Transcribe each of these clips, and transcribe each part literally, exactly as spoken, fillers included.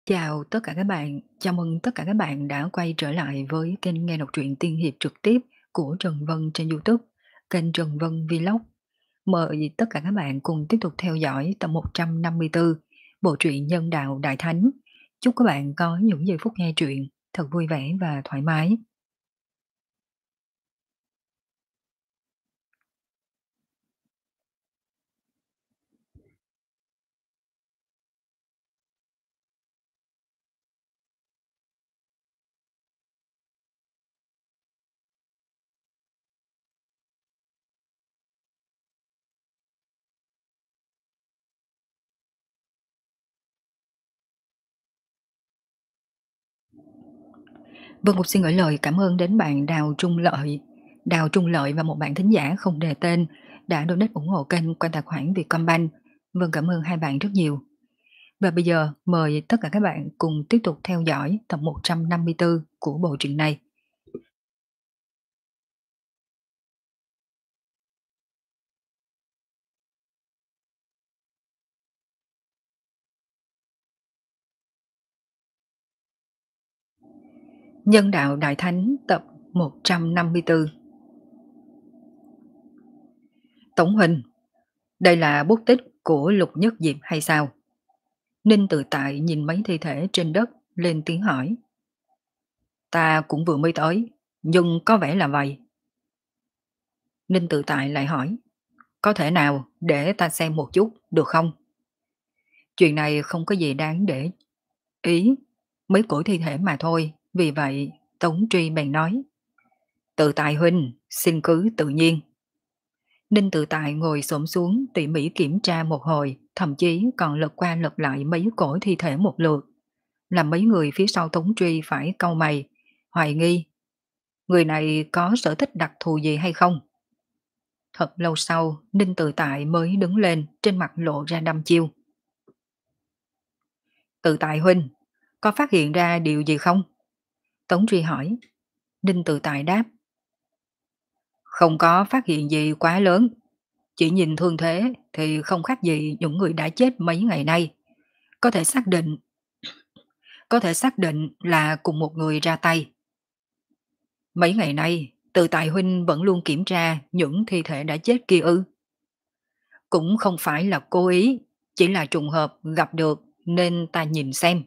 Chào tất cả các bạn, chào mừng tất cả các bạn đã quay trở lại với kênh nghe đọc truyện tiên hiệp trực tiếp của Trần Vân trên YouTube, kênh Trần Vân Vlog. Mời tất cả các bạn cùng tiếp tục theo dõi tập một trăm năm mươi tư bộ truyện Nhân đạo Đại Thánh. Chúc các bạn có những giây phút nghe truyện thật vui vẻ và thoải mái. Vân Mục xin gửi lời cảm ơn đến bạn Đào Trung Lợi, Đào Trung Lợi và một bạn thính giả không đề tên đã donate ủng hộ kênh qua tài khoản Vietcombank. Vân cảm ơn hai bạn rất nhiều. Và bây giờ mời tất cả các bạn cùng tiếp tục theo dõi tập một trăm năm mươi tư của bộ truyện này. Nhân đạo Đại Thánh tập một trăm năm mươi tư. Tổng huynh, đây là bút tích của Lục Nhất Diệp hay sao? Ninh Tự Tại nhìn mấy thi thể trên đất lên tiếng hỏi. Ta cũng vừa mới tới, nhưng có vẻ là vậy. Ninh Tự Tại lại hỏi. Có thể nào để ta xem một chút được không? Chuyện này không có gì đáng để ý, mấy cổ thi thể mà thôi, vì vậy Tống Truy bèn nói. Tự Tại huynh, xin cứ tự nhiên. Ninh Tự Tại ngồi xổm xuống tỉ mỉ kiểm tra một hồi, thậm chí còn lật qua lật lại mấy cổ thi thể một lượt, làm mấy người phía sau Tống Truy phải cau mày, hoài nghi. Người này có sở thích đặc thù gì hay không? Thật lâu sau, Ninh Tự Tại mới đứng lên, trên mặt lộ ra đăm chiêu. Tự Tại huynh, có phát hiện ra điều gì không? Tống Truy hỏi. Ninh Tự Tại đáp. Không có phát hiện gì quá lớn. Chỉ nhìn thương thế thì không khác gì những người đã chết mấy ngày nay. Có thể xác định có thể xác định là cùng một người ra tay. Mấy ngày nay, Tự Tại huynh vẫn luôn kiểm tra những thi thể đã chết kia ư? Cũng không phải là cố ý, chỉ là trùng hợp gặp được nên ta nhìn xem.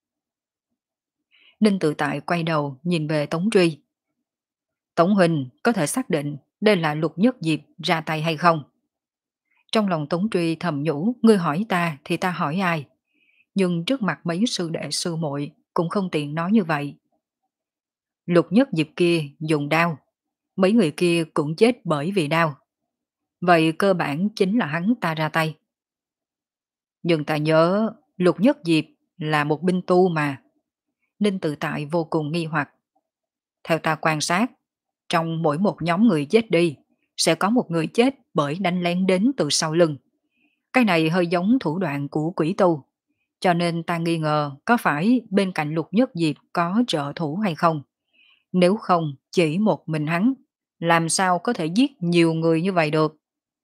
Ninh Tự Tại quay đầu nhìn về Tống Truy. Tống huynh có thể xác định đây là Lục Nhất Diệp ra tay hay không? Trong lòng Tống Truy thầm nhủ, ngươi hỏi ta thì ta hỏi ai? Nhưng trước mặt mấy sư đệ sư muội cũng không tiện nói như vậy. Lục Nhất Diệp kia dùng đao, mấy người kia cũng chết bởi vì đao. Vậy cơ bản chính là hắn ta ra tay. Nhưng ta nhớ Lục Nhất Diệp là một binh tu mà. Ninh Tự Tại vô cùng nghi hoặc. Theo ta quan sát, trong mỗi một nhóm người chết đi, sẽ có một người chết bởi đánh lén đến từ sau lưng. Cái này hơi giống thủ đoạn của quỷ tu. Cho nên ta nghi ngờ có phải bên cạnh Lục Nhất Diệp có trợ thủ hay không. Nếu không, chỉ một mình hắn, làm sao có thể giết nhiều người như vậy được.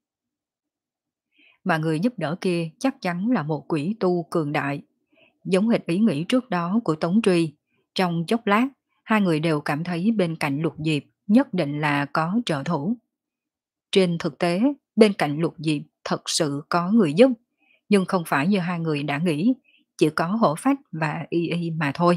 Mà người giúp đỡ kia chắc chắn là một quỷ tu cường đại. Giống hệt ý nghĩ trước đó của Tống Truy. Trong chốc lát, hai người đều cảm thấy bên cạnh Lục Diệp nhất định là có trợ thủ. Trên thực tế, bên cạnh Lục Diệp thật sự có người giúp, nhưng không phải như hai người đã nghĩ, chỉ có Hổ Phách và Y Y mà thôi.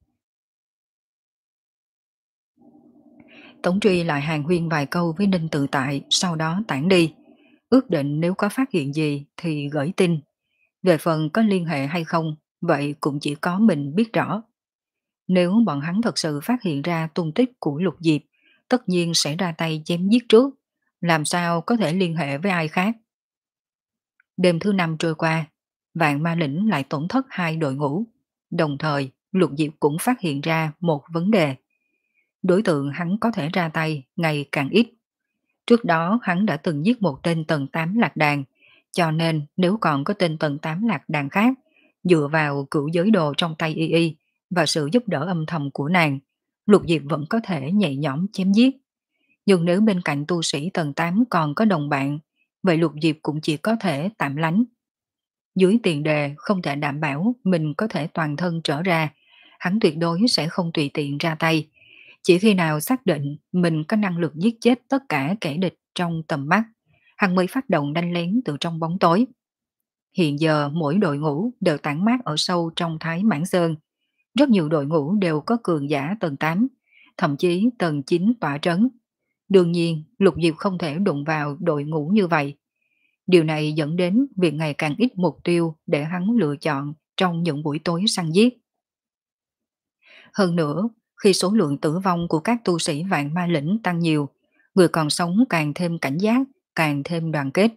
Tống Truy lại hàn huyên vài câu với Ninh Tự Tại, sau đó tản đi. Ước định nếu có phát hiện gì thì gửi tin. Về phần có liên hệ hay không, vậy cũng chỉ có mình biết rõ. Nếu bọn hắn thật sự phát hiện ra tung tích của Lục Diệp, tất nhiên sẽ ra tay chém giết trước, làm sao có thể liên hệ với ai khác. Đêm thứ năm trôi qua, Vạn Ma Lĩnh lại tổn thất hai đội ngũ. Đồng thời, Lục Diệp cũng phát hiện ra một vấn đề. Đối tượng hắn có thể ra tay ngày càng ít. Trước đó hắn đã từng giết một tên tầng tám lạc đàn, cho nên nếu còn có tên tầng tám lạc đàn khác, dựa vào cửu giới đồ trong tay Y Y và sự giúp đỡ âm thầm của nàng, Lục Diệp vẫn có thể nhẹ nhõm chém giết. Nhưng nếu bên cạnh tu sĩ tầng tám còn có đồng bạn, vậy Lục Diệp cũng chỉ có thể tạm lánh. dưới tiền đề không thể đảm bảo mình có thể toàn thân trở ra, hắn tuyệt đối sẽ không tùy tiện ra tay. Chỉ khi nào xác định mình có năng lực giết chết tất cả kẻ địch trong tầm mắt, hắn mới phát động đánh lén từ trong bóng tối. Hiện giờ mỗi đội ngũ đều tản mát ở sâu trong Thái Mãn Sơn. Rất nhiều đội ngũ đều có cường giả tầng tám, thậm chí tầng chín tọa trấn. Đương nhiên, Lục Diệp không thể đụng vào đội ngũ như vậy. Điều này dẫn đến việc ngày càng ít mục tiêu để hắn lựa chọn trong những buổi tối săn giết. Hơn nữa, khi số lượng tử vong của các tu sĩ vạn ma lĩnh tăng nhiều, người còn sống càng thêm cảnh giác, càng thêm đoàn kết.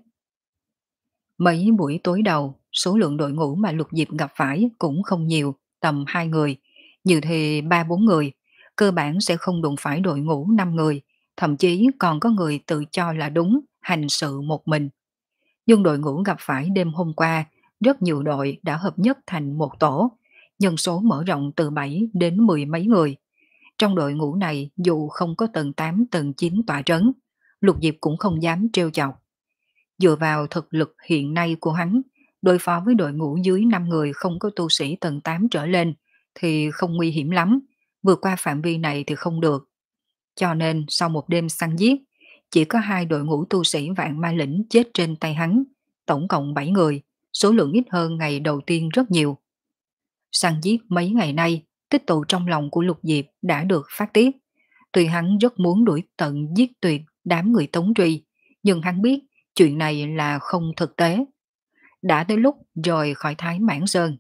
Mấy buổi tối đầu, số lượng đội ngũ mà Lục Diệp gặp phải cũng không nhiều, tầm hai người. Nhiều thì ba bốn người, cơ bản sẽ không đụng phải đội ngũ năm người, thậm chí còn có người tự cho là đúng, hành sự một mình. Nhưng đội ngũ gặp phải đêm hôm qua, rất nhiều đội đã hợp nhất thành một tổ, nhân số mở rộng từ bảy đến mười mấy người. Trong đội ngũ này dù không có tầng tám tầng chín tọa trấn, Lục Diệp cũng không dám trêu chọc. Dựa vào thực lực hiện nay của hắn, đối phó với đội ngũ dưới năm người không có tu sĩ tầng tám trở lên thì không nguy hiểm lắm, vượt qua phạm vi này thì không được. Cho nên sau một đêm săn giết, chỉ có hai đội ngũ tu sĩ vạn ma lĩnh chết trên tay hắn, tổng cộng bảy người, số lượng ít hơn ngày đầu tiên rất nhiều. Săn giết mấy ngày nay, tích tụ trong lòng của Lục Diệp đã được phát tiết. Tuy hắn rất muốn đuổi tận giết tuyệt đám người Tống Truy, nhưng hắn biết chuyện này là không thực tế. Đã tới lúc rời khỏi Thái Mãn Sơn.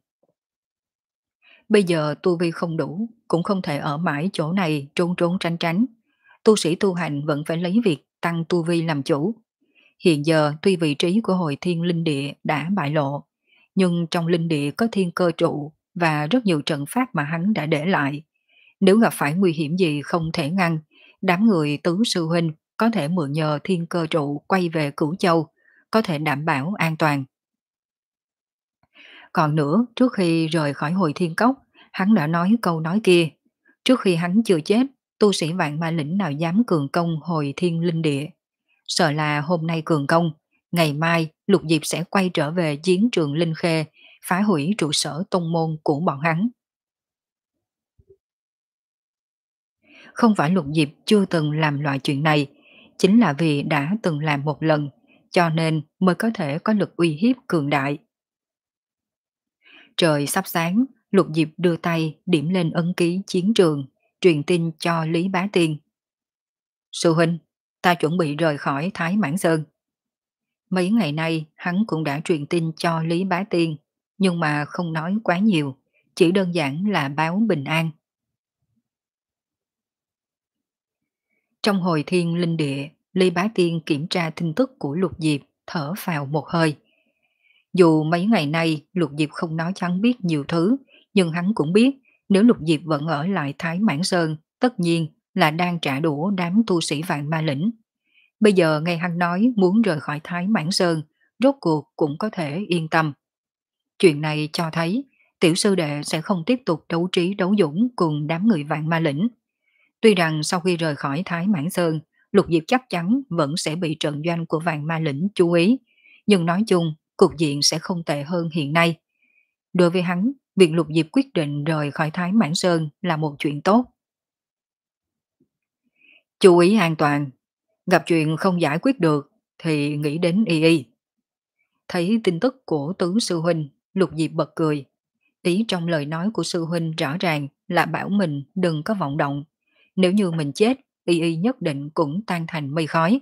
Bây giờ tu vi không đủ, cũng không thể ở mãi chỗ này trốn trốn tránh tránh. Tu sĩ tu hành vẫn phải lấy việc tăng tu vi làm chủ. Hiện giờ tuy vị trí của hồi thiên linh địa đã bại lộ, nhưng trong linh địa có thiên cơ trụ và rất nhiều trận pháp mà hắn đã để lại. Nếu gặp phải nguy hiểm gì không thể ngăn, đám người tứ sư huynh có thể mượn nhờ thiên cơ trụ quay về Cửu Châu, có thể đảm bảo an toàn. Còn nữa, trước khi rời khỏi hồi thiên cốc, hắn đã nói câu nói kia. Trước khi hắn chưa chết, tu sĩ vạn ma lĩnh nào dám cường công hồi thiên linh địa. Sợ là hôm nay cường công, ngày mai Lục Diệp sẽ quay trở về chiến trường Linh Khê, phá hủy trụ sở tông môn của bọn hắn. Không phải Lục Diệp chưa từng làm loại chuyện này, chính là vì đã từng làm một lần, cho nên mới có thể có lực uy hiếp cường đại. Trời sắp sáng, Lục Diệp đưa tay điểm lên ấn ký chiến trường, truyền tin cho Lý Bá Tiên. Sư huynh, ta chuẩn bị rời khỏi Thái Mãn Sơn. Mấy ngày nay hắn cũng đã truyền tin cho Lý Bá Tiên, nhưng mà không nói quá nhiều, chỉ đơn giản là báo bình an. Trong hồi thiên linh địa, Lý Bá Tiên kiểm tra tin tức của Lục Diệp, thở phào một hơi. Dù mấy ngày nay Lục Diệp không nói cho hắn biết nhiều thứ, nhưng hắn cũng biết nếu Lục Diệp vẫn ở lại Thái Mãn Sơn, tất nhiên là đang trả đũa đám tu sĩ vạn ma lĩnh. Bây giờ nghe hắn nói muốn rời khỏi Thái Mãn Sơn, rốt cuộc cũng có thể yên tâm. Chuyện này cho thấy tiểu sư đệ sẽ không tiếp tục đấu trí đấu dũng cùng đám người vạn ma lĩnh. Tuy rằng sau khi rời khỏi Thái Mãn Sơn, Lục Diệp chắc chắn vẫn sẽ bị trận doanh của vạn ma lĩnh chú ý, nhưng nói chung cục diện sẽ không tệ hơn hiện nay. Đối với hắn, việc Lục Diệp quyết định rời khỏi Thái Mãn Sơn là một chuyện tốt. Chú ý an toàn, gặp chuyện không giải quyết được thì nghĩ đến y y. Thấy tin tức của tứ sư huynh, Lục Diệp bật cười. Ý trong lời nói của sư huynh rõ ràng là bảo mình đừng có vọng động. Nếu như mình chết, y y nhất định cũng tan thành mây khói.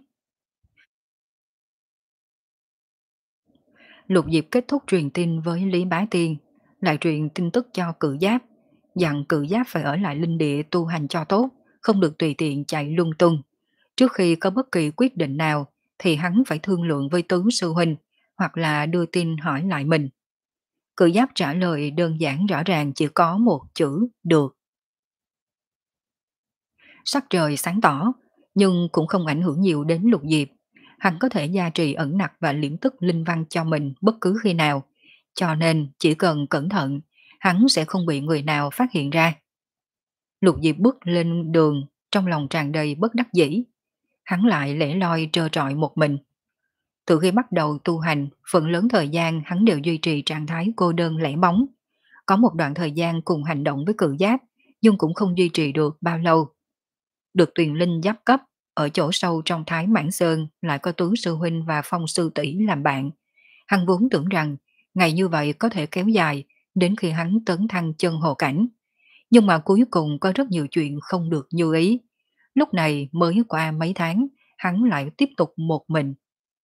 Lục Diệp kết thúc truyền tin với Lý Bá Tiên, lại truyền tin tức cho Cự Giáp, dặn Cự Giáp phải ở lại linh địa tu hành cho tốt, không được tùy tiện chạy lung tung. Trước khi có bất kỳ quyết định nào thì hắn phải thương lượng với tứ sư huynh, hoặc là đưa tin hỏi lại mình. Cự Giáp trả lời đơn giản rõ ràng chỉ có một chữ được. Sắc trời sáng tỏ, nhưng cũng không ảnh hưởng nhiều đến Lục Diệp. Hắn có thể gia trì ẩn nặc và liễm tức linh văn cho mình bất cứ khi nào, cho nên chỉ cần cẩn thận, hắn sẽ không bị người nào phát hiện ra. Lục Diệp bước lên đường, trong lòng tràn đầy bất đắc dĩ. Hắn lại lẻ loi trơ trọi một mình. Từ khi bắt đầu tu hành, phần lớn thời gian hắn đều duy trì trạng thái cô đơn lẻ bóng. Có một đoạn thời gian cùng hành động với cự giáp, nhưng cũng không duy trì được bao lâu. Được Tuyền Linh giáp cấp, ở chỗ sâu trong Thái Mãn Sơn lại có Tứ Sư Huynh và Phong Sư Tỷ làm bạn. Hắn vốn tưởng rằng ngày như vậy có thể kéo dài đến khi hắn tấn thăng chân hồ cảnh. Nhưng mà cuối cùng có rất nhiều chuyện không được như ý. Lúc này mới qua mấy tháng, hắn lại tiếp tục một mình.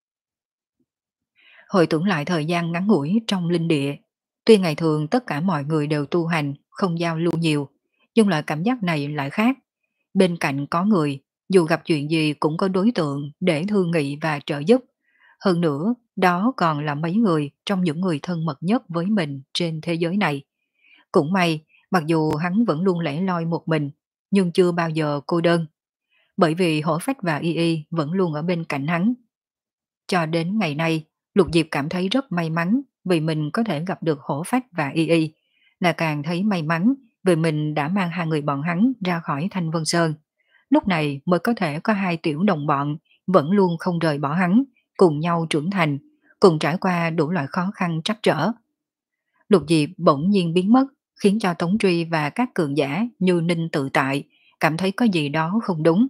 Hồi tưởng lại thời gian ngắn ngủi trong linh địa, tuy ngày thường tất cả mọi người đều tu hành, không giao lưu nhiều, nhưng lại cảm giác này lại khác. Bên cạnh có người, dù gặp chuyện gì cũng có đối tượng để thương nghị và trợ giúp. Hơn nữa, đó còn là mấy người trong những người thân mật nhất với mình trên thế giới này. Cũng may, mặc dù hắn vẫn luôn lẻ loi một mình, nhưng chưa bao giờ cô đơn. Bởi vì Hổ Phách và Y Y vẫn luôn ở bên cạnh hắn. Cho đến ngày nay, Lục Diệp cảm thấy rất may mắn vì mình có thể gặp được Hổ Phách và Y Y, là càng thấy may mắn vì mình đã mang hai người bọn hắn ra khỏi Thanh Vân Sơn. Lúc này mới có thể có hai tiểu đồng bọn vẫn luôn không rời bỏ hắn, cùng nhau trưởng thành, cùng trải qua đủ loại khó khăn trắc trở. Lục Diệp bỗng nhiên biến mất, khiến cho Tống Truy và các cường giả như Ninh tự tại, cảm thấy có gì đó không đúng.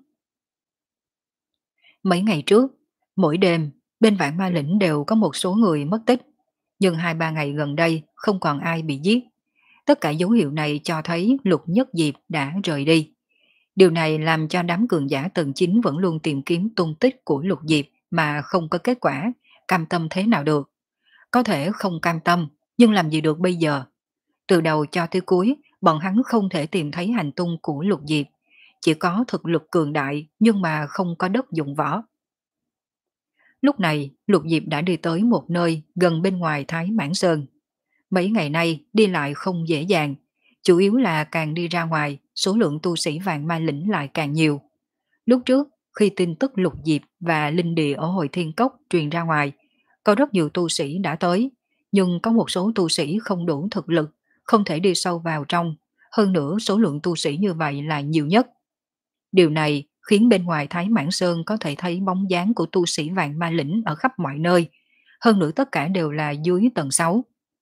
Mấy ngày trước, mỗi đêm, bên Vạn Ma Lĩnh đều có một số người mất tích, nhưng hai ba ngày gần đây không còn ai bị giết. Tất cả dấu hiệu này cho thấy Lục Nhất Diệp đã rời đi. Điều này làm cho đám cường giả tầng chín vẫn luôn tìm kiếm tung tích của Lục Diệp mà không có kết quả, cam tâm thế nào được. Có thể không cam tâm, nhưng làm gì được bây giờ? Từ đầu cho tới cuối, bọn hắn không thể tìm thấy hành tung của Lục Diệp. Chỉ có thực lực cường đại nhưng mà không có đất dụng võ. Lúc này, Lục Diệp đã đi tới một nơi gần bên ngoài Thái Mãn Sơn. Mấy ngày nay đi lại không dễ dàng, chủ yếu là càng đi ra ngoài, số lượng tu sĩ Vạn Ma Lĩnh lại càng nhiều. Lúc trước, khi tin tức Lục Diệp và Linh Địa ở Hồi Thiên Cốc truyền ra ngoài, có rất nhiều tu sĩ đã tới, nhưng có một số tu sĩ không đủ thực lực, không thể đi sâu vào trong, hơn nữa số lượng tu sĩ như vậy là nhiều nhất. Điều này khiến bên ngoài Thái Mãn Sơn có thể thấy bóng dáng của tu sĩ Vạn Ma Lĩnh ở khắp mọi nơi, hơn nữa tất cả đều là dưới tầng sáu.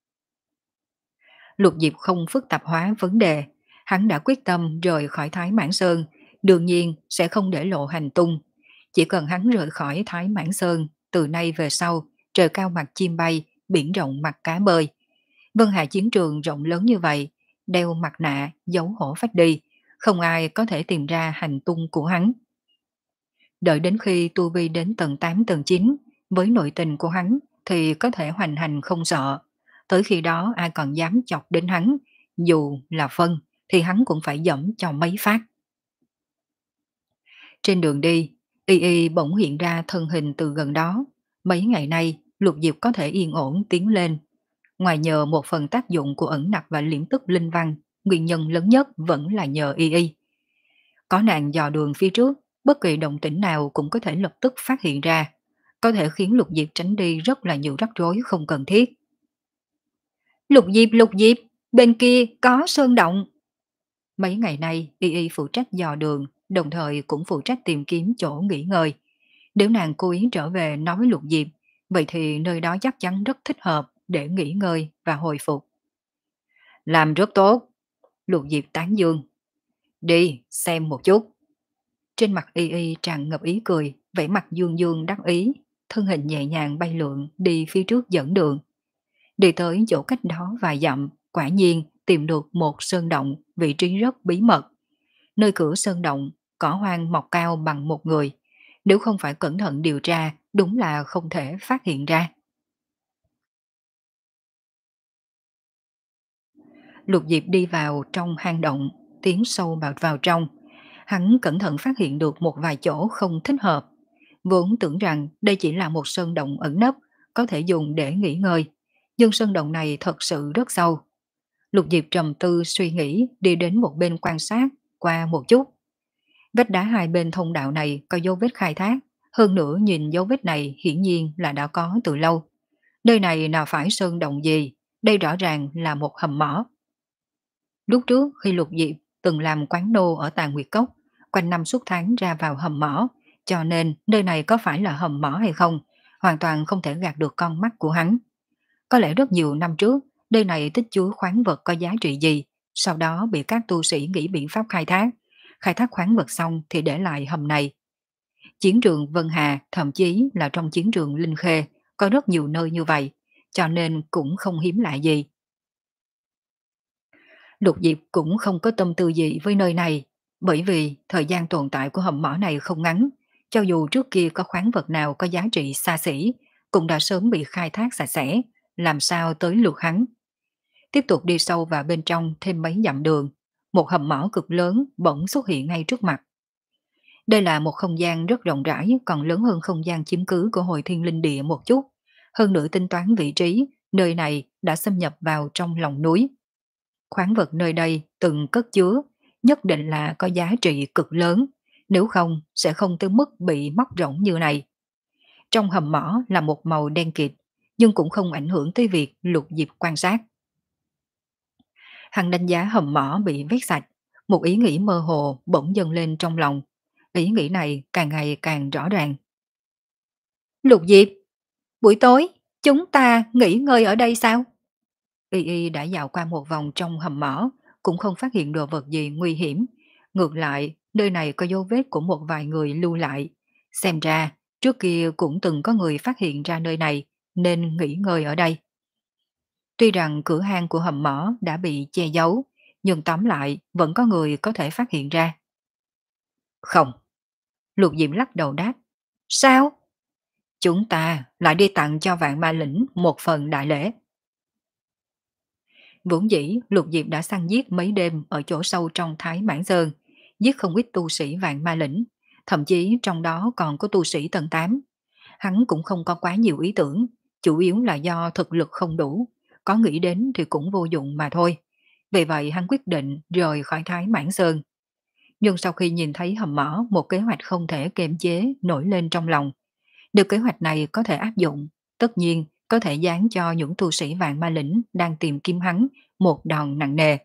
Lục Diệp không phức tạp hóa vấn đề, hắn đã quyết tâm rời khỏi Thái Mãn Sơn, đương nhiên sẽ không để lộ hành tung. Chỉ cần hắn rời khỏi Thái Mãn Sơn, từ nay về sau, trời cao mặt chim bay, biển rộng mặt cá bơi. Vân Hà chiến trường rộng lớn như vậy, đeo mặt nạ, giấu hổ phách đi, không ai có thể tìm ra hành tung của hắn. Đợi đến khi tu vi đến tầng tám tầng chín, với nội tình của hắn thì có thể hoành hành không sợ. Tới khi đó ai còn dám chọc đến hắn, dù là phân thì hắn cũng phải dẫm cho mấy phát. Trên đường đi, Y Y bỗng hiện ra thân hình từ gần đó. Mấy ngày nay, Lục Diệp có thể yên ổn tiến lên. Ngoài nhờ một phần tác dụng của ẩn nặc và liễm tức linh văn, nguyên nhân lớn nhất vẫn là nhờ Y Y. Có nàng dò đường phía trước, bất kỳ động tĩnh nào cũng có thể lập tức phát hiện ra, có thể khiến Lục Diệp tránh đi rất là nhiều rắc rối không cần thiết. Lục Diệp, Lục Diệp, bên kia có sơn động. Mấy ngày nay, Y Y phụ trách dò đường, đồng thời cũng phụ trách tìm kiếm chỗ nghỉ ngơi. Nếu nàng cố ý trở về nói với Lục Diệp, vậy thì nơi đó chắc chắn rất thích hợp để nghỉ ngơi và hồi phục. Làm rất tốt. Lục Diệp tán dương. Đi, xem một chút. Trên mặt Y Y tràn ngập ý cười, vẻ mặt dương dương đắc ý, thân hình nhẹ nhàng bay lượn đi phía trước dẫn đường. Đi tới chỗ cách đó vài dặm, quả nhiên tìm được một sơn động, vị trí rất bí mật. Nơi cửa sơn động, cỏ hoang mọc cao bằng một người. Nếu không phải cẩn thận điều tra, đúng là không thể phát hiện ra. Lục Diệp đi vào trong hang động, tiến sâu vào vào trong. Hắn cẩn thận phát hiện được một vài chỗ không thích hợp. Vốn tưởng rằng đây chỉ là một sơn động ẩn nấp, có thể dùng để nghỉ ngơi. Nhưng sơn động này thật sự rất sâu. Lục Diệp trầm tư suy nghĩ đi đến một bên quan sát qua một chút. Vách đá hai bên thông đạo này có dấu vết khai thác, hơn nữa nhìn dấu vết này hiển nhiên là đã có từ lâu. Nơi này nào phải sơn động gì, đây rõ ràng là một hầm mỏ. Lúc trước khi Lục Diệp từng làm quán nô ở Tà Nguyệt Cốc, quanh năm suốt tháng ra vào hầm mỏ, cho nên nơi này có phải là hầm mỏ hay không, hoàn toàn không thể gạt được con mắt của hắn. Có lẽ rất nhiều năm trước, nơi này tích chứa khoáng vật có giá trị gì, sau đó bị các tu sĩ nghĩ biện pháp khai thác. Khai thác khoáng vật xong thì để lại hầm này. Chiến trường Vân Hà, thậm chí là trong chiến trường Linh Khê, có rất nhiều nơi như vậy, cho nên cũng không hiếm lạ gì. Lục Diệp cũng không có tâm tư gì với nơi này, bởi vì thời gian tồn tại của hầm mỏ này không ngắn, cho dù trước kia có khoáng vật nào có giá trị xa xỉ, cũng đã sớm bị khai thác sạch sẽ, làm sao tới lượt hắn. Tiếp tục đi sâu vào bên trong thêm mấy dặm đường, một hầm mỏ cực lớn bỗng xuất hiện ngay trước mặt. Đây là một không gian rất rộng rãi, còn lớn hơn không gian chiếm cứ của Hồi Thiên Linh Địa một chút. Hơn nữa tính toán vị trí, nơi này đã xâm nhập vào trong lòng núi. Khoáng vật nơi đây từng cất chứa, nhất định là có giá trị cực lớn, nếu không sẽ không tới mức bị móc rỗng như này. Trong hầm mỏ là một màu đen kịt, nhưng cũng không ảnh hưởng tới việc Lục Diệp quan sát. Hắn đánh giá hầm mỏ bị vét sạch, một ý nghĩ mơ hồ bỗng dâng lên trong lòng. Ý nghĩ này càng ngày càng rõ ràng. Lục Diệp, buổi tối, chúng ta nghỉ ngơi ở đây sao? Y Y đã dạo qua một vòng trong hầm mỏ, cũng không phát hiện đồ vật gì nguy hiểm. Ngược lại, nơi này có dấu vết của một vài người lưu lại. Xem ra, trước kia cũng từng có người phát hiện ra nơi này, nên nghỉ ngơi ở đây. Tuy rằng cửa hang của hầm mỏ đã bị che giấu, nhưng tóm lại vẫn có người có thể phát hiện ra. Không, Lục Diệm lắc đầu đáp. Sao? Chúng ta lại đi tặng cho vạn ma lĩnh một phần đại lễ. Vốn dĩ Lục Diệp đã săn giết mấy đêm ở chỗ sâu trong Thái Mãn Sơn, giết không ít tu sĩ vạn ma lĩnh, thậm chí trong đó còn có tu sĩ tầng tám. Hắn cũng không có quá nhiều ý tưởng, chủ yếu là do thực lực không đủ, có nghĩ đến thì cũng vô dụng mà thôi. Vì vậy hắn quyết định rời khỏi Thái Mãn Sơn. Nhưng sau khi nhìn thấy hầm mỏ, một kế hoạch không thể kiềm chế nổi lên trong lòng. Nếu kế hoạch này có thể áp dụng, tất nhiên có thể dán cho những tu sĩ vạn ma lĩnh đang tìm kiếm hắn một đòn nặng nề.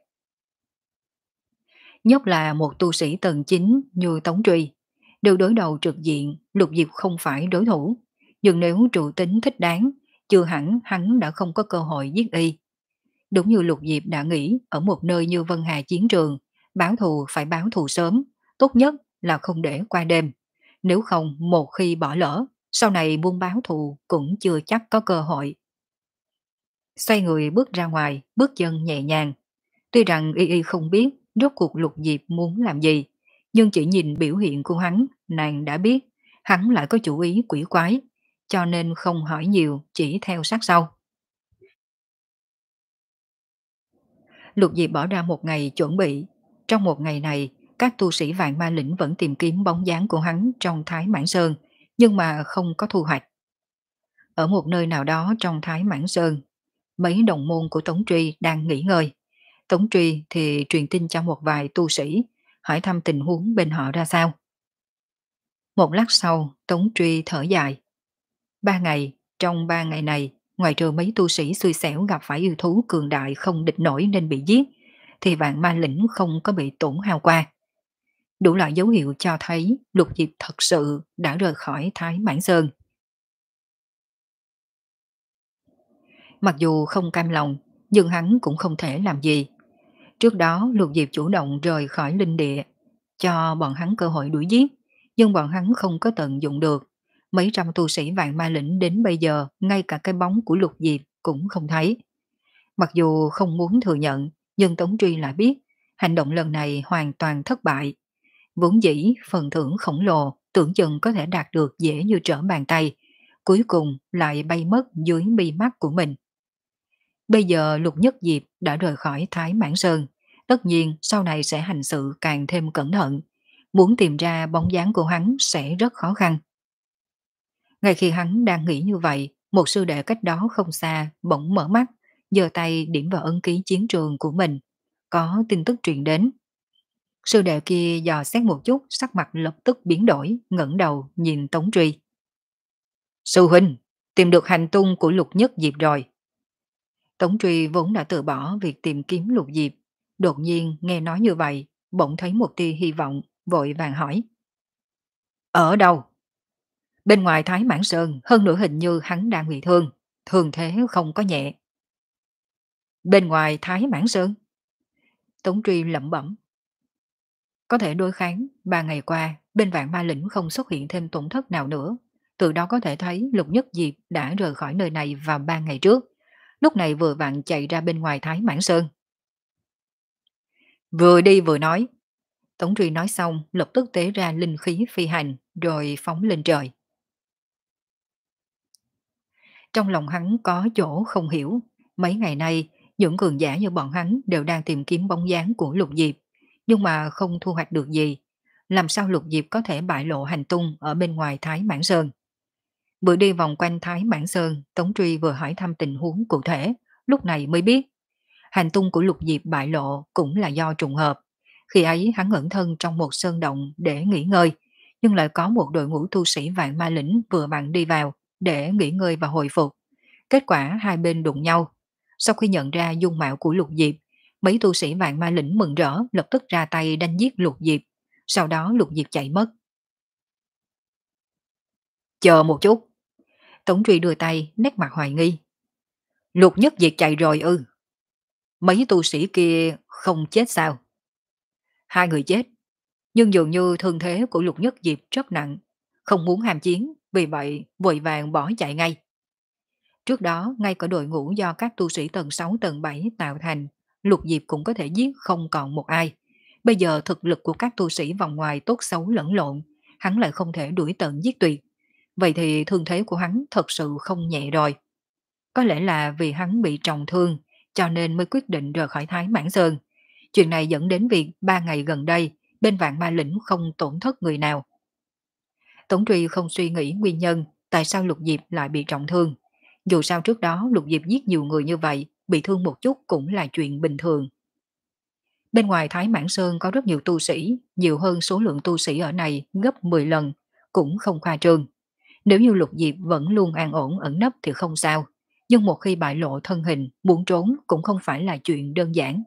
Nhất là một tu sĩ tầng chín như Tống Truy, đều đối đầu trực diện, Lục Diệp không phải đối thủ. Nhưng nếu trụ tính thích đáng, chưa hẳn hắn đã không có cơ hội giết y. Đúng như Lục Diệp đã nghĩ, ở một nơi như Vân Hà chiến trường, báo thù phải báo thù sớm, tốt nhất là không để qua đêm. Nếu không, một khi bỏ lỡ, sau này buôn báo thù cũng chưa chắc có cơ hội. Xoay người bước ra ngoài, bước chân nhẹ nhàng. Tuy rằng Y Y không biết rốt cuộc Lục Diệp muốn làm gì, nhưng chỉ nhìn biểu hiện của hắn, nàng đã biết hắn lại có chủ ý quỷ quái, cho nên không hỏi nhiều, chỉ theo sát sau. Lục Diệp bỏ ra một ngày chuẩn bị. Trong một ngày này, các tu sĩ vạn ma lĩnh vẫn tìm kiếm bóng dáng của hắn trong Thái Mãn Sơn, nhưng mà không có thu hoạch. Ở một nơi nào đó trong Thái Mãn Sơn, mấy đồng môn của Tống Truy đang nghỉ ngơi. Tống Truy thì truyền tin cho một vài tu sĩ, hỏi thăm tình huống bên họ ra sao. Một lát sau, Tống Truy thở dài. Ba ngày, trong ba ngày này, ngoài trừ mấy tu sĩ xui xẻo gặp phải yêu thú cường đại không địch nổi nên bị giết, thì vạn ma lĩnh không có bị tổn hao qua. Đủ loại dấu hiệu cho thấy Lục Diệp thật sự đã rời khỏi Thái Mãn Sơn. Mặc dù không cam lòng, nhưng hắn cũng không thể làm gì. Trước đó Lục Diệp chủ động rời khỏi linh địa, cho bọn hắn cơ hội đuổi giết, nhưng bọn hắn không có tận dụng được. Mấy trăm tu sĩ vạn ma lĩnh đến bây giờ, ngay cả cái bóng của Lục Diệp cũng không thấy. Mặc dù không muốn thừa nhận, nhưng Tống Truy lại biết, hành động lần này hoàn toàn thất bại. Vốn dĩ phần thưởng khổng lồ, tưởng chừng có thể đạt được dễ như trở bàn tay, cuối cùng lại bay mất dưới mi mắt của mình. Bây giờ Lục Nhất Diệp đã rời khỏi Thái Mãn Sơn, tất nhiên sau này sẽ hành sự càng thêm cẩn thận. Muốn tìm ra bóng dáng của hắn sẽ rất khó khăn. Ngay khi hắn đang nghĩ như vậy, một sư đệ cách đó không xa bỗng mở mắt, giơ tay điểm vào ấn ký chiến trường của mình. Có tin tức truyền đến. Sư đệ kia dò xét một chút, sắc mặt lập tức biến đổi, ngẩng đầu nhìn Tống Truy. Sư huynh, tìm được hành tung của Lục Nhất Diệp rồi. Tống Truy vốn đã từ bỏ việc tìm kiếm Lục Diệp, đột nhiên nghe nói như vậy, bỗng thấy một tia hy vọng, vội vàng hỏi. Ở đâu? Bên ngoài Thái Mãn Sơn, hơn nữa hình như hắn đang bị thương, thương thế không có nhẹ. Bên ngoài Thái Mãn Sơn, Tống Truy lẩm bẩm. Có thể đối kháng, ba ngày qua, bên vạn ma lĩnh không xuất hiện thêm tổn thất nào nữa. Từ đó có thể thấy Lục Nhất Diệp đã rời khỏi nơi này vào ba ngày trước. Lúc này vừa vặn chạy ra bên ngoài Thái Mãn Sơn. Vừa đi vừa nói. Tống Truy nói xong, lập tức tế ra linh khí phi hành, rồi phóng lên trời. Trong lòng hắn có chỗ không hiểu. Mấy ngày nay, những cường giả như bọn hắn đều đang tìm kiếm bóng dáng của Lục Diệp, nhưng mà không thu hoạch được gì. Làm sao Lục Diệp có thể bại lộ hành tung ở bên ngoài Thái Mãn Sơn? Vừa đi vòng quanh Thái Mãn Sơn, Tống Truy vừa hỏi thăm tình huống cụ thể, lúc này mới biết. Hành tung của Lục Diệp bại lộ cũng là do trùng hợp. Khi ấy hắn ẩn thân trong một sơn động để nghỉ ngơi, nhưng lại có một đội ngũ tu sĩ vạn ma lĩnh vừa vặn đi vào để nghỉ ngơi và hồi phục. Kết quả hai bên đụng nhau. Sau khi nhận ra dung mạo của Lục Diệp, mấy tu sĩ vạn ma lĩnh mừng rỡ lập tức ra tay đánh giết Lục Diệp. Sau đó Lục Diệp chạy mất. Chờ một chút. Tống Truy đưa tay, nét mặt hoài nghi. Lục Nhất Diệp chạy rồi ư? Mấy tu sĩ kia không chết sao? Hai người chết, nhưng dường như thương thế của Lục Nhất Diệp rất nặng, không muốn hàm chiến, vì vậy vội vàng bỏ chạy ngay. Trước đó, ngay cả đội ngũ do các tu sĩ tầng sáu tầng bảy tạo thành, Lục Diệp cũng có thể giết không còn một ai. Bây giờ thực lực của các tu sĩ vòng ngoài tốt xấu lẫn lộn, hắn lại không thể đuổi tận giết tuyệt. Vậy thì thương thế của hắn thật sự không nhẹ rồi. Có lẽ là vì hắn bị trọng thương, cho nên mới quyết định rời khỏi Thái Mãn Sơn. Chuyện này dẫn đến việc ba ngày gần đây, bên vạn ma lĩnh không tổn thất người nào. Tống Truy không suy nghĩ nguyên nhân tại sao Lục Diệp lại bị trọng thương. Dù sao trước đó Lục Diệp giết nhiều người như vậy, bị thương một chút cũng là chuyện bình thường. Bên ngoài Thái Mãn Sơn có rất nhiều tu sĩ, nhiều hơn số lượng tu sĩ ở này gấp mười lần, cũng không khoa trương. Nếu như Lục Diệp vẫn luôn an ổn ẩn nấp thì không sao, nhưng một khi bại lộ thân hình, muốn trốn cũng không phải là chuyện đơn giản.